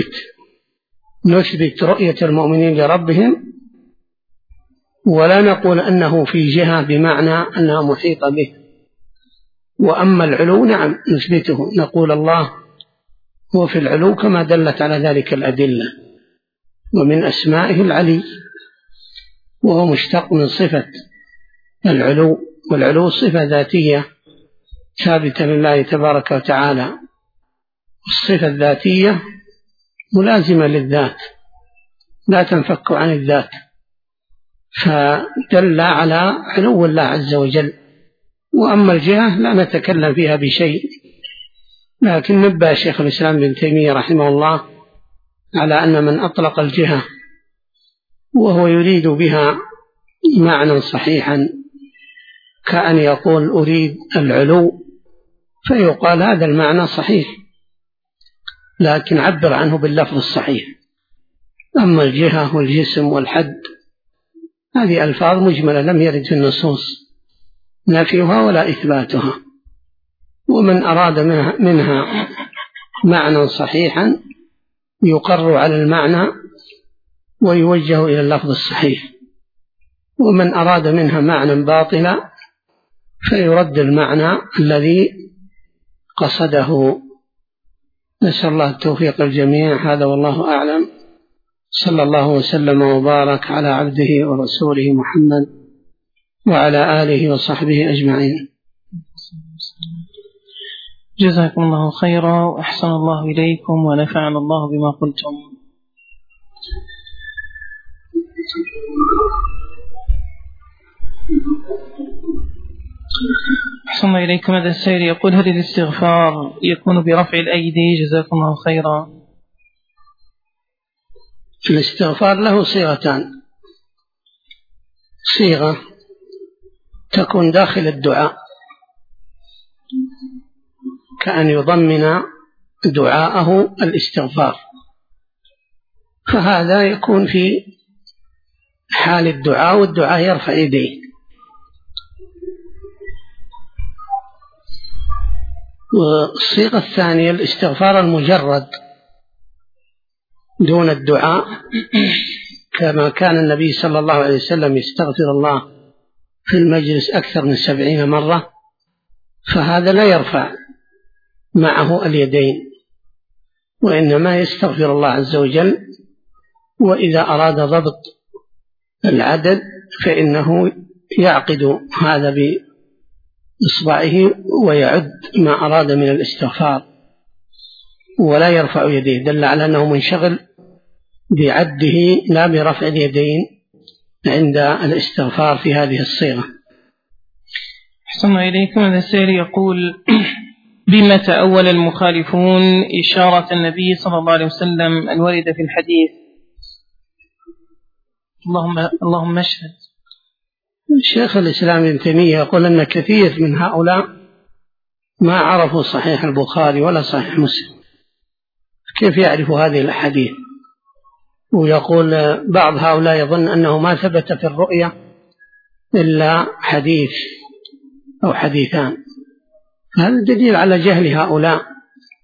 نثبت رؤية المؤمنين لربهم، ولا نقول أنه في جهة بمعنى أنها محيطة به. وأما العلو نعم نثبته، نقول الله هو في العلو كما دلت على ذلك الأدلة، ومن أسمائه العلي، وهو مشتق من صفة العلو، والعلو صفة ذاتية ثابتة لله تبارك وتعالى. الصفة الذاتية ملازمة للذات لا تنفك عن الذات، فدل على علو الله عز وجل. وأما الجهة لا نتكلم فيها بشيء، لكن نبه شيخ الإسلام ابن تيمية رحمه الله على أن من أطلق الجهة وهو يريد بها معنى صحيحا كأن يقول أريد العلو، فيقال هذا المعنى صحيح، لكن عبر عنه باللفظ الصحيح. أما الجهة والجسم والحد هذه ألفاظ مجملة لم يرد في النصوص نفيها ولا إثباتها. ومن أراد منها معنى صحيحا يقر على المعنى ويوجه إلى اللفظ الصحيح، ومن أراد منها معنى باطلا فيرد المعنى الذي قصده. نسأل الله التوفيق الجميع. هذا والله أعلم. صلى الله وسلم وبارك على عبده ورسوله محمد وعلى آله وصحبه أجمعين. جزاكم الله خيرا وأحسن الله إليكم ونفعنا الله بما قلتم. أحسن الله إليكم. هذا السائل يقول هل الاستغفار يكون برفع الأيدي؟ جزاكم الله خيرا. الاستغفار له صيغتان: صيغة تكون داخل الدعاء كأن يضمن دعاءه الاستغفار، فهذا يكون في حال الدعاء والدعاء يرفع يديه. والصيغة الثانية الاستغفار المجرد دون الدعاء، كما كان النبي صلى الله عليه وسلم يستغفر الله في المجلس أكثر من 70 مرة، فهذا لا يرفع معه اليدين، وإنما يستغفر الله عز وجل. وإذا أراد ضبط العدد فإنه يعقد هذا بإصبعه ويعد ما أراد من الاستغفار ولا يرفع يديه، دل على أنه منشغل بعده لا برفع اليدين عند الاستغفار في هذه الصيغة. أحسن إليكم. هذا السائل يقول بما تأول المخالفون إشارة النبي صلى الله عليه وسلم أن ورد في الحديث اللهم اشهد؟ شيخ الإسلام ابن تيمية يقول أن كثير من هؤلاء ما عرفوا صحيح البخاري ولا صحيح مسلم، كيف يعرف هذه الأحاديث؟ ويقول بعض هؤلاء يظن أنه ما ثبت في الرؤية إلا حديث أو حديثان. هذا دليل على جهل هؤلاء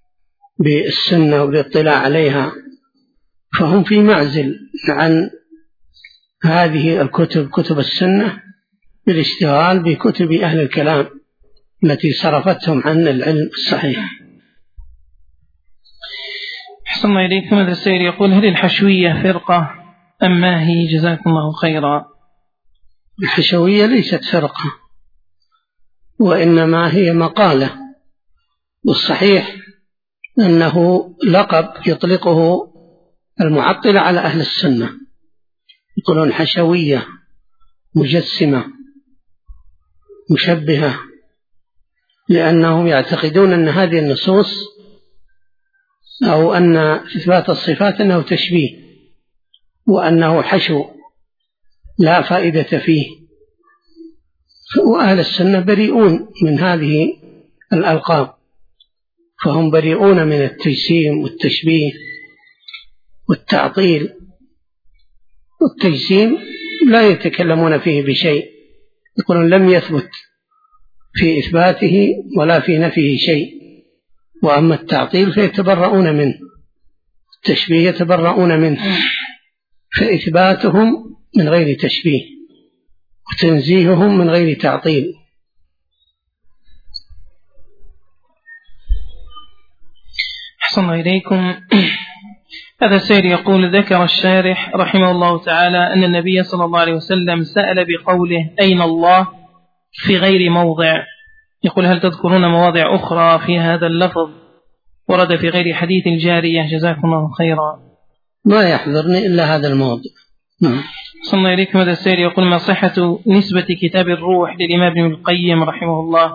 بالسنة والاطلاع عليها، فهم في معزل عن هذه الكتب كتب السنة بالاشتغال بكتب أهل الكلام التي صرفتهم عن العلم الصحيح. أحسن الله إليكم. هذا السائل يقول: هل الحشوية فرقة أم ما هي؟ جزاكم الله خيرا. الحشوية ليست فرقة، وإنما هي مقالة، والصحيح أنه لقب يطلقه المعطلة على أهل السنة، يقولون حشوية، مجسمة، مشبهة، لأنهم يعتقدون أن هذه النصوص أو أن إثبات الصفات أنه تشبيه، وأنه حشو لا فائدة فيه. وأهل السنة بريئون من هذه الألقاب، فهم بريئون من التجسيم والتشبيه والتعطيل. والتجسيم لا يتكلمون فيه بشيء، يقولون لم يثبت في إثباته ولا في نفيه شيء. وأما التعطيل فيتبرؤون منه، التشبيه يتبرؤون منه، فإثباتهم من غير تشبيه وتنزيههم من غير تعطيل. أحسن الله إليكم. هذا السائل يقول: ذكر الشارح رحمه الله تعالى أن النبي صلى الله عليه وسلم سأل بقوله أين الله في غير موضع. يقول: هل تذكرون مواضع أخرى في هذا اللفظ ورد في غير حديث الجارية؟ جزاكم الله خيرا. ما يحضرني إلا هذا الموضع. أحسن الله إليكم. هذا السائل يقول: ما صحة نسبة كتاب الروح للإمام ابن القيم رحمه الله؟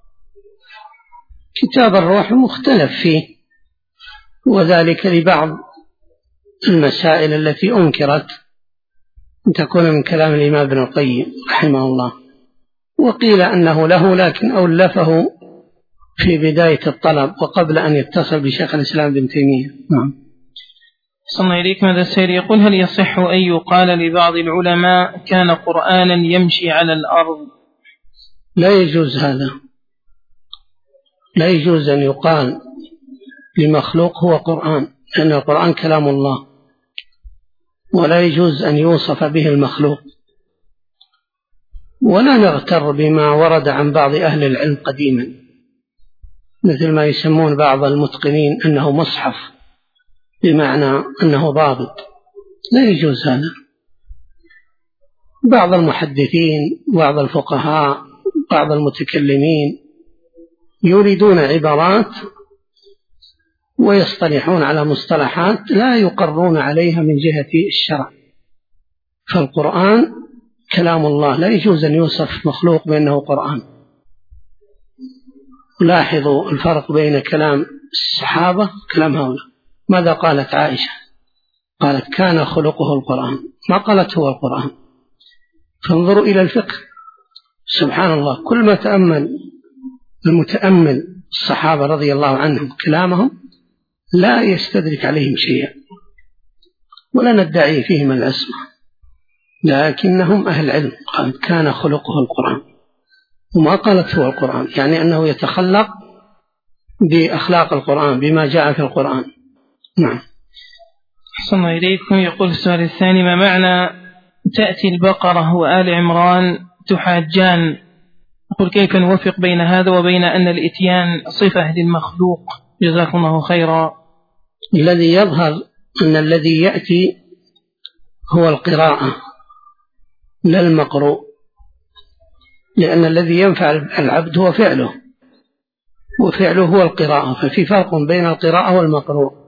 كتاب الروح مختلف فيه، وذلك لبعض المسائل التي أنكرت أن تكون من كلام الإمام ابن القيم رحمه الله، وقيل أنه له لكن أولفه في بداية الطلب وقبل أن يتصل بشيخ الإسلام بن تيمية. أحسن الله إليكم. هذا السائل يقول: هل يصح أن يقال لبعض العلماء كان قرآنا يمشي على الأرض؟ لا يجوز هذا، لا يجوز أن يقال لمخلوق هو قرآن، لأن القرآن كلام الله، ولا يجوز أن يوصف به المخلوق. ولا نغتر بما ورد عن بعض أهل العلم قديما، مثل ما يسمون بعض المتقنين أنه مصحف، بمعنى أنه ضابط. لا يجوز هذا. بعض المحدثين، بعض الفقهاء، بعض المتكلمين يريدون عبارات ويصطلحون على مصطلحات لا يقرون عليها من جهة الشرع. فالقرآن كلام الله، لا يجوز أن يوصف مخلوق بأنه قرآن. لاحظوا الفرق بين كلام الصحابة وكلام هؤلاء. ماذا قالت عائشة؟ قالت كان خلقه القرآن، ما قالت هو القرآن. فانظروا إلى الفقه، سبحان الله، كل ما تأمل المتأمل الصحابة رضي الله عنهم كلامهم لا يستدرك عليهم شيئا، ولا ندعي فيهم العصمة، لكنهم أهل علم. قالت كان خلقه القرآن، وما قالت هو القرآن، يعني أنه يتخلق بأخلاق القرآن بما جاء في القرآن. نعم. أحسن الله إليكم. يقول السؤال الثاني: ما معنى تأتي البقرة وآل عمران تحاجان؟ يقول: كيف نوفق بين هذا وبين أن الإتيان صفة للمخلوق؟ جزاكم الله خيرا. الذي يظهر أن الذي يأتي هو القراءة لا المقروء، لأن الذي ينفع العبد هو فعله، وفعله هو القراءة، ففي فرق بين القراءة والمقروء.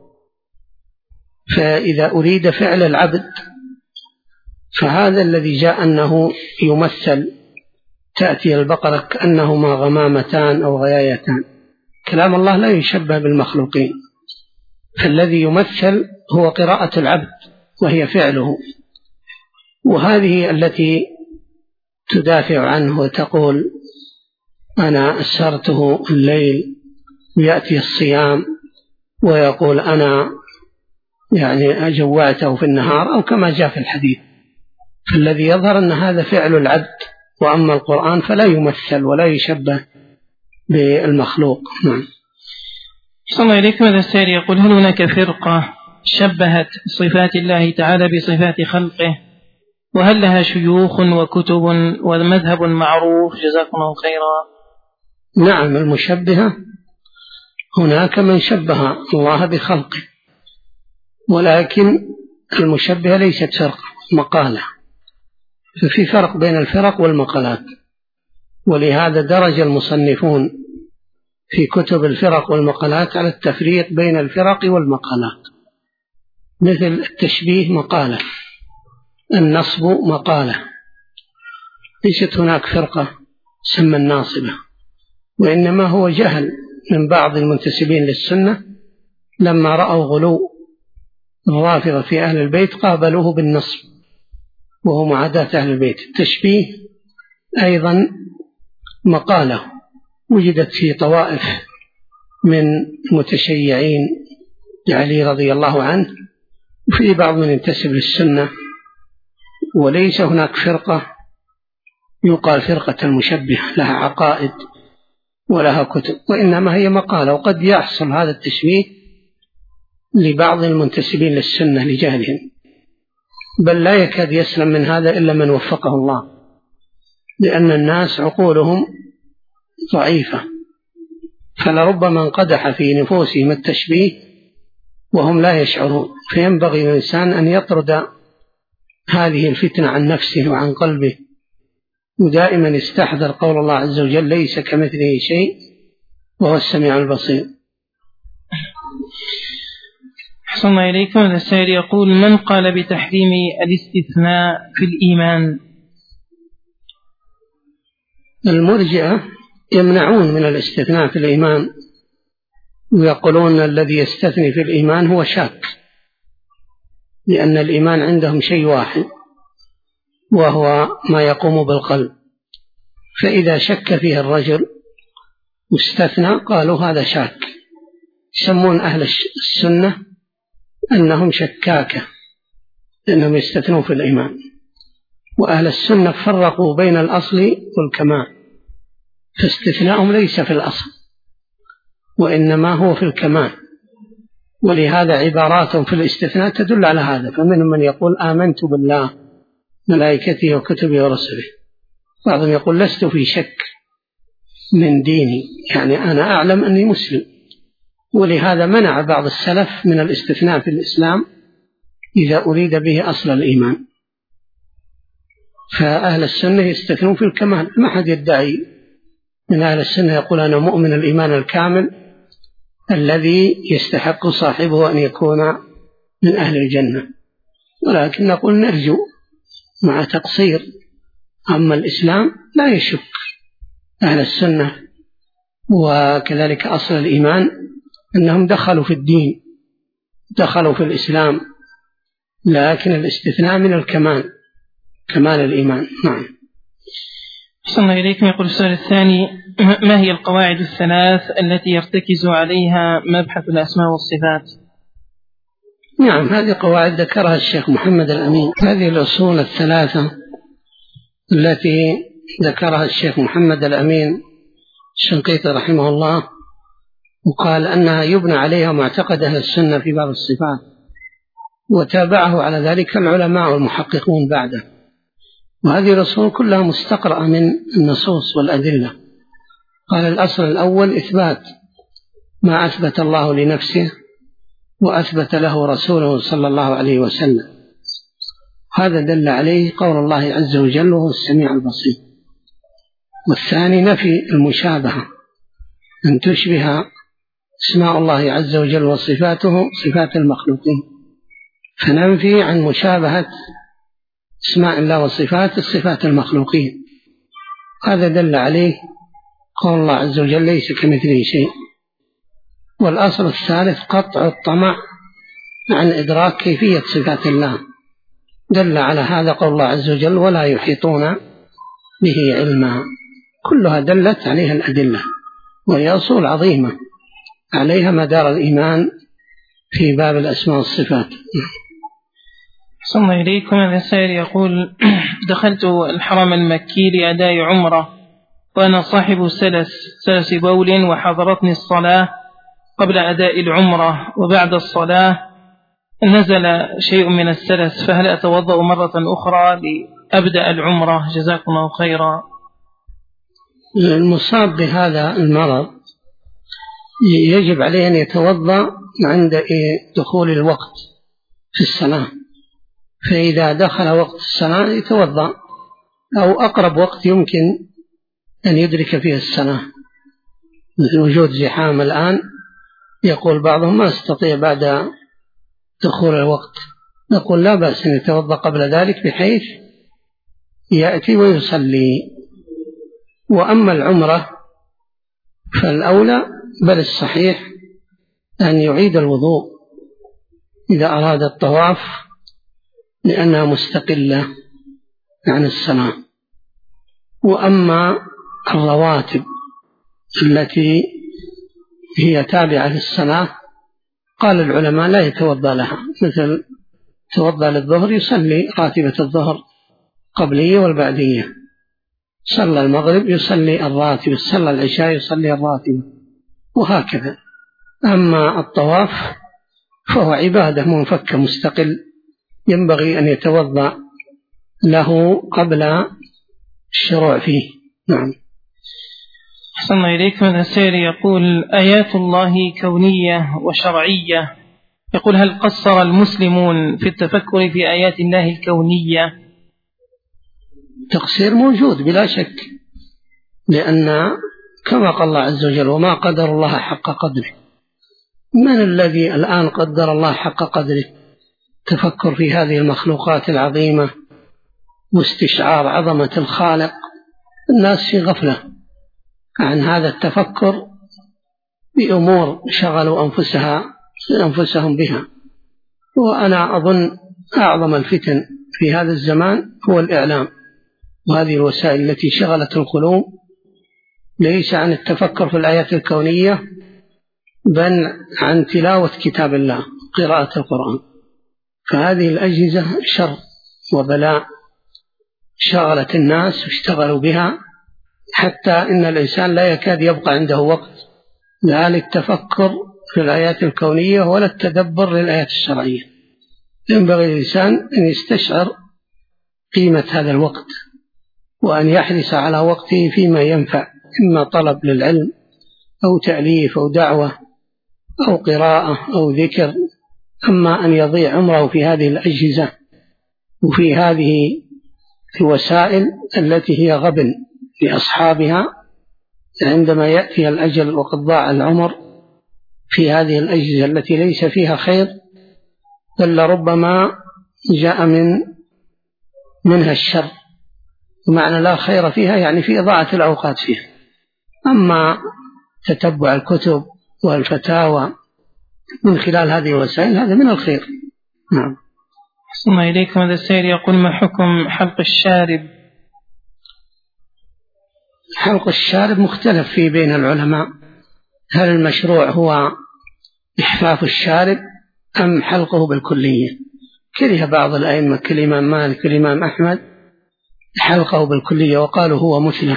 فإذا أريد فعل العبد فهذا الذي جاء أنه يمثل تأتي البقرة كأنهما غمامتان أو غيايتان. كلام الله لا يشبه بالمخلوقين، فالذي يمثل هو قراءة العبد وهي فعله. وهذه التي تدافع عنه وتقول أنا أسهرته الليل، ويأتي الصيام ويقول أنا يعني أجوعته في النهار، أو كما جاء في الحديث. فالذي يظهر أن هذا فعل العبد، وأما القرآن فلا يمثل ولا يشبه بالمخلوق. نعم. أحسن الله إليكم. هذا السائل يقول: هل هناك فرقة شبهت صفات الله تعالى بصفات خلقه؟ وهل لها شيوخ وكتب ومذهب معروف؟ جزاكم الله خيرا. نعم، المشبهة هناك من شبه الله بخلقه، ولكن المشبهة ليست فرقة، مقالة. ففي فرق بين الفرق والمقالات، ولهذا درج المصنفون في كتب الفرق والمقالات على التفريق بين الفرق والمقالات، مثل التشبيه مقالة، النصب مقالة. ليست هناك فرقة سمى الناصبة، وإنما هو جهل من بعض المنتسبين للسنة لما رأوا غلو الرافضة في أهل البيت قابلوه بالنصب وهو معاداة أهل البيت. التشبيه أيضا مقالة وجدت في طوائف من متشيعين لعلي رضي الله عنه، وفي بعض من ينتسب للسنة، وليس هناك فرقة يقال فرقة المشبهة لها عقائد ولها كتب، وإنما هي مقالة. وقد يحصل هذا التشبيه لبعض المنتسبين للسنة لجهلهم، بل لا يكاد يسلم من هذا إلا من وفقه الله، لأن الناس عقولهم ضعيفة، فلربما انقدح في نفوسهم التشبيه وهم لا يشعرون. فينبغي للإنسان أن يطرد هذه الفتنة عن نفسه وعن قلبه، ودائما يستحضر قول الله عز وجل: ليس كمثله شيء وهو السميع البصير. أحسن الله إليكم. هذا السائل يقول: من قال بتحريم الاستثناء في الإيمان؟ المرجئة يمنعون من الاستثناء في الإيمان، ويقولون الذي يستثني في الإيمان هو شاك، لأن الإيمان عندهم شيء واحد وهو ما يقوم بالقلب، فإذا شك فيه الرجل واستثنى قالوا هذا شاك. يسمون أهل السنة أنهم شكاكة لأنهم يستثنون في الإيمان، وأهل السنة فرقوا بين الأصل والكمال، فاستثناءهم ليس في الأصل وإنما هو في الكمال، ولهذا عباراتهم في الاستثناء تدل على هذا. فمنهم من يقول: آمنت بالله ملائكته وكتبه ورسله، بعضهم يقول: لست في شك من ديني، يعني أنا أعلم أني مسلم. ولهذا منع بعض السلف من الاستثناء في الإسلام إذا أريد به أصل الإيمان. فأهل السنة يستثنون في الكمال، ما حد يدعي من أهل السنة يقول أنا مؤمن الإيمان الكامل الذي يستحق صاحبه أن يكون من أهل الجنة، ولكن نقول نرجو مع تقصير. أما الإسلام لا يشك أهل السنة وكذلك أصل الإيمان أنهم دخلوا في الدين، دخلوا في الإسلام، لكن الاستثناء من الكمال، كمال الإيمان. نعم. أحسن الله إليكم. يقول السؤال الثاني: ما هي القواعد الثلاث التي يرتكز عليها مبحث الأسماء والصفات؟ نعم، هذه قواعد ذكرها الشيخ محمد الأمين. هذه الأصول الثلاثة التي ذكرها الشيخ محمد الأمين الشنقيطي رحمه الله، وقال أنها يبنى عليها معتقد أهل السنة في بعض الصفات، وتابعه على ذلك العلماء والمحققون بعده. وهذه الأصول كلها مستقرأة من النصوص والأدلة. قال: الأصل الأول إثبات ما أثبت الله لنفسه وأثبت له رسوله صلى الله عليه وسلم، هذا دل عليه قول الله عز وجل: وهو السميع البصير. والثاني نفي المشابهة، أن تشبه اسماء الله عز وجل وصفاته صفات المخلوقين، فننفي عن مشابهة اسماء الله وصفات الصفات المخلوقين، هذا دل عليه قول الله عز وجل: ليس كمثله شيء. والأصل الثالث قطع الطمع عن إدراك كيفية صفات الله، دل على هذا قول الله عز وجل: ولا يحيطون به علما. كلها دلت عليها الأدلة، وهي أصول عظيمة عليها مدار الإيمان في باب الأسماء والصفات. أحسن الله إليكم. هذا السائل يقول: دخلت الحرم المكي لأداء عمرة وأنا صاحب سلس بول، وحضرتني الصلاة قبل أداء العمرة وبعد الصلاة نزل شيء من السلس، فهل أتوضأ مرة أخرى لأبدأ العمرة؟ جزاكم الله خيرا. المصاب بهذا المرض يجب عليه أن يتوضأ عند دخول الوقت في الصلاة، فإذا دخل وقت الصلاة يتوضأ، أو أقرب وقت يمكن أن يدرك فيه الصلاة، مثل وجود زحام الآن يقول بعضهم ما استطيع بعد دخول الوقت، نقول لا بأس أن يتوضأ قبل ذلك بحيث يأتي ويصلي. وأما العمرة فالأولى بل الصحيح أن يعيد الوضوء إذا أراد الطواف، لأنها مستقلة عن الصلاة. وأما الرواتب التي هي تابعة للصلاة قال العلماء لا يتوضأ لها، مثل توضأ للظهر يصلي راتبة الظهر قبلية والبعدية، صلى المغرب يصلي الراتبة، صلى العشاء يصلي الراتبة، وهكذا. أما الطواف فهو عبادة منفكة مستقل، ينبغي أن يتوضأ له قبل الشروع فيه. نعم. أحسن الله إليك. من السائل يقول: آيات الله كونية وشرعية، يقول: هل قصر المسلمون في التفكر في آيات الله الكونية؟ تقصير موجود بلا شك، لأن كما قال الله عز وجل: وما قدر الله حق قدره. من الذي الآن قدر الله حق قدره؟ تفكر في هذه المخلوقات العظيمة واستشعار عظمة الخالق. الناس في غفلة عن هذا التفكر بأمور شغلوا أنفسهم بها. وأنا أظن أعظم الفتن في هذا الزمان هو الإعلام وهذه الوسائل التي شغلت القلوب، ليس عن التفكر في الآيات الكونية بل عن تلاوة كتاب الله، قراءة القرآن. فهذه الأجهزة شر وبلاء شغلت الناس واشتغلوا بها، حتى إن الإنسان لا يكاد يبقى عنده وقت لا للتفكر في الآيات الكونية ولا التدبر للآيات الشرعية. ينبغي للإنسان أن يستشعر قيمة هذا الوقت، وأن يحرص على وقته فيما ينفع، إما طلب للعلم أو تأليف أو دعوة أو قراءة أو ذكر. أما أن يضيع عمره في هذه الأجهزة وفي هذه الوسائل التي هي غبن لأصحابها، عندما يأتي الأجل وقد ضاع العمر في هذه الأجهزة التي ليس فيها خير، بل ربما جاء منها الشر، ومعنى لا خير فيها يعني في إضاعة الأوقات فيها. أما تتبع الكتب والفتاوى من خلال هذه الوسائل هذا من الخير. نعم. أحسن الله إليكم. هذا السائل يقول: ما حكم حلق الشارب؟ حلق الشارب مختلف فيه بين العلماء، هل المشروع هو إحفاف الشارب أم حلقه بالكلية؟ كره بعض الأئمة كالإمام مالك والإمام أحمد حلقه بالكلية وقالوا هو مثله،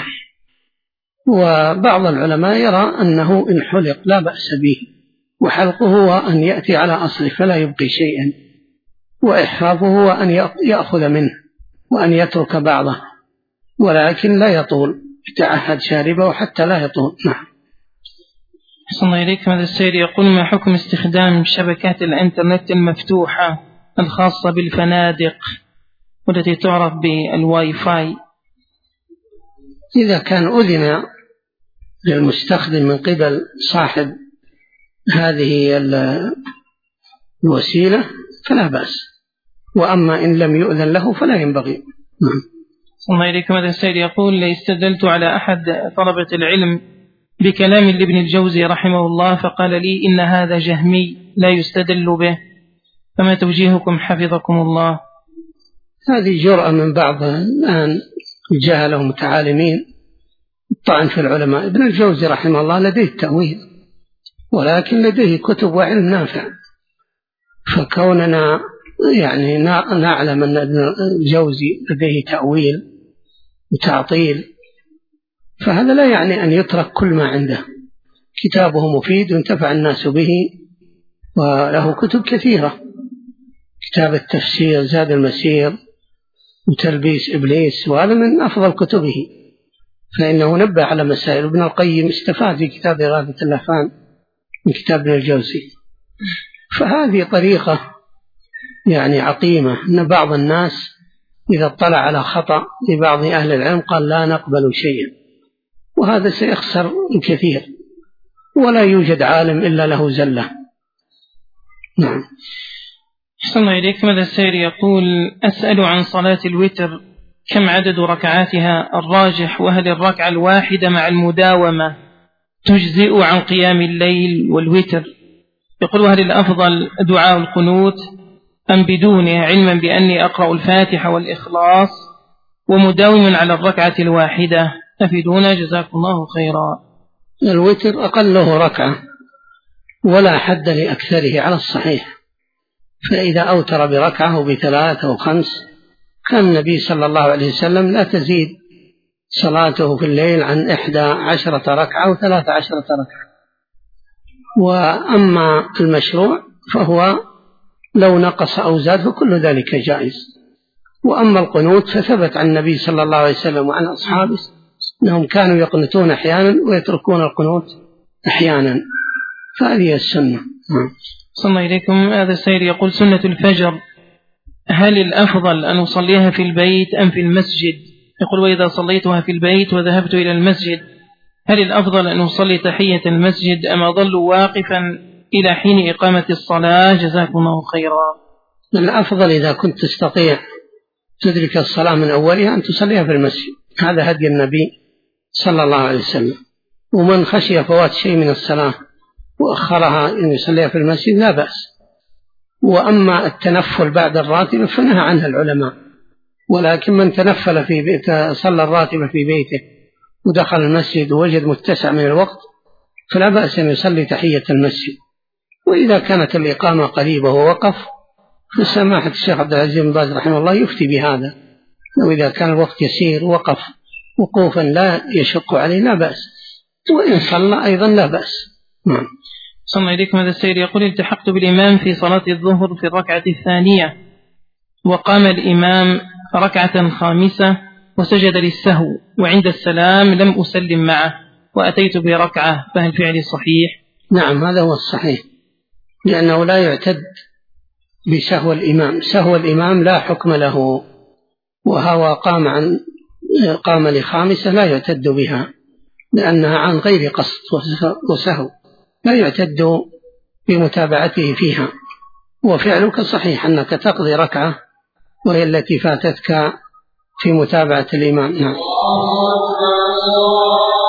وبعض العلماء يرى أنه إن حلق لا بأس به، وحلقه هو أن يأتي على أصله فلا يبقي شيئا، وإحفافه هو أن يأخذ منه وأن يترك بعضه، ولكن لا يطول، يتعهد شاربه حتى لا يطول. نعم. أحسن الله إليكم. هذا السائل يقول: ما حكم استخدام شبكات الإنترنت المفتوحة الخاصة بالفنادق والتي تعرف بالواي فاي؟ إذا كان أذن للمستخدم من قبل صاحب هذه الوسيلة فلا بأس، وأما إن لم يؤذن له فلا ينبغي. الله إليكم. هذا السائل يقول: استدلت على أحد طلبة العلم بكلام لابن الجوزي رحمه الله، فقال لي إن هذا جهمي لا يستدل به، فما توجيهكم حفظكم الله؟ هذه جرأة من بعض الآن الجهلة ومتعالمين الطعن في العلماء. ابن الجوزي رحمه الله لديه تأويل، ولكن لديه كتب وعلم نافع، فكوننا يعني نعلم أن ابن الجوزي لديه تأويل وتعطيل، فهذا لا يعني أن يترك كل ما عنده، كتابه مفيد وانتفع الناس به، وله كتب كثيرة: كتاب التفسير، زاد المسير، وتلبيس إبليس، وهذا من أفضل كتبه، فإنه نبه على مسائل. ابن القيم استفاد في كتاب إغاثة اللهفان من كتاب ابن الجوزي. فهذه طريقة يعني عقيمة، أن بعض الناس إذا اطلع على خطأ لبعض أهل العلم قال لا نقبل شيئا، وهذا سيخسر الكثير، ولا يوجد عالم إلا له زلة. نعم. أحسن الله إليك. ماذا السائل يقول: أسأل عن صلاة الوتر، كم عدد ركعاتها الراجح؟ وهل الركعة الواحدة مع المداومة تجزئ عن قيام الليل والوتر؟ يقول: وهل الأفضل دعاء القنوت أم بدونه، علما بأني أقرأ الفاتحة والإخلاص ومداوم على الركعة الواحدة؟ أفيدونا جزاكم الله خيرا. الوتر أقله ركعة ولا حد لأكثره على الصحيح، فإذا أوتر بركعة وبثلاثة وخمس كان النبي صلى الله عليه وسلم لا تزيد صلاته في الليل عن 11 ركعة و13 ركعة. وأما المشروع فهو لو نقص أو زاد فكل ذلك جائز. وأما القنوت فثبت عن النبي صلى الله عليه وسلم وعن أصحابه أنهم كانوا يقنتون أحيانا ويتركون القنوت أحيانا، فهذه السنة. صلى الله إليكم. هذا السائل يقول: سنة الفجر هل الأفضل أن أصليها في البيت أم في المسجد؟ يقول: وإذا صليتها في البيت وذهبت إلى المسجد هل الأفضل أن أصلي تحية المسجد أم أظل واقفا إلى حين إقامة الصلاة؟ جزاكم الله خيرا. الأفضل إذا كنت تستطيع تدرك الصلاة من أولها أن تصليها في المسجد، هذا هدي النبي صلى الله عليه وسلم. ومن خشي فوات شيء من الصلاة وأخرها أن يصليها في المسجد لا بأس. وأما التنفل بعد الراتبة فنهى عنها العلماء، ولكن من تنفل في بيته صلى الراتبة في بيته ودخل المسجد ووجد متسع من الوقت فلا بأس أن يصلي تحية المسجد. وإذا كانت الإقامة قريبة ووقف فسماحة الشيخ عبد العزيز بن باز رحمه الله يفتي بهذا، وإذا كان الوقت يسير وقف وقوفا لا يشق عليه لا بأس، وإن صلى أيضا لا بأس. نعم. صلى الله عليكم. هذا السيد يقول: التحقت بالإمام في صلاة الظهر في الركعة الثانية، وقام الإمام ركعة خامسة وسجد للسهو، وعند السلام لم أسلم معه وأتيت بركعة، فهل فعلي صحيح؟ نعم، هذا هو الصحيح، لأنه لا يعتد بسهو الإمام. سهو الإمام لا حكم له، وهو قام لخامسة لا يعتد بها لأنها عن غير قصد وسهو، لا يعتد بمتابعته فيها. وفعلك صحيح أنك تقضي ركعة وهي التي فاتتك في متابعة الإمام. نعم.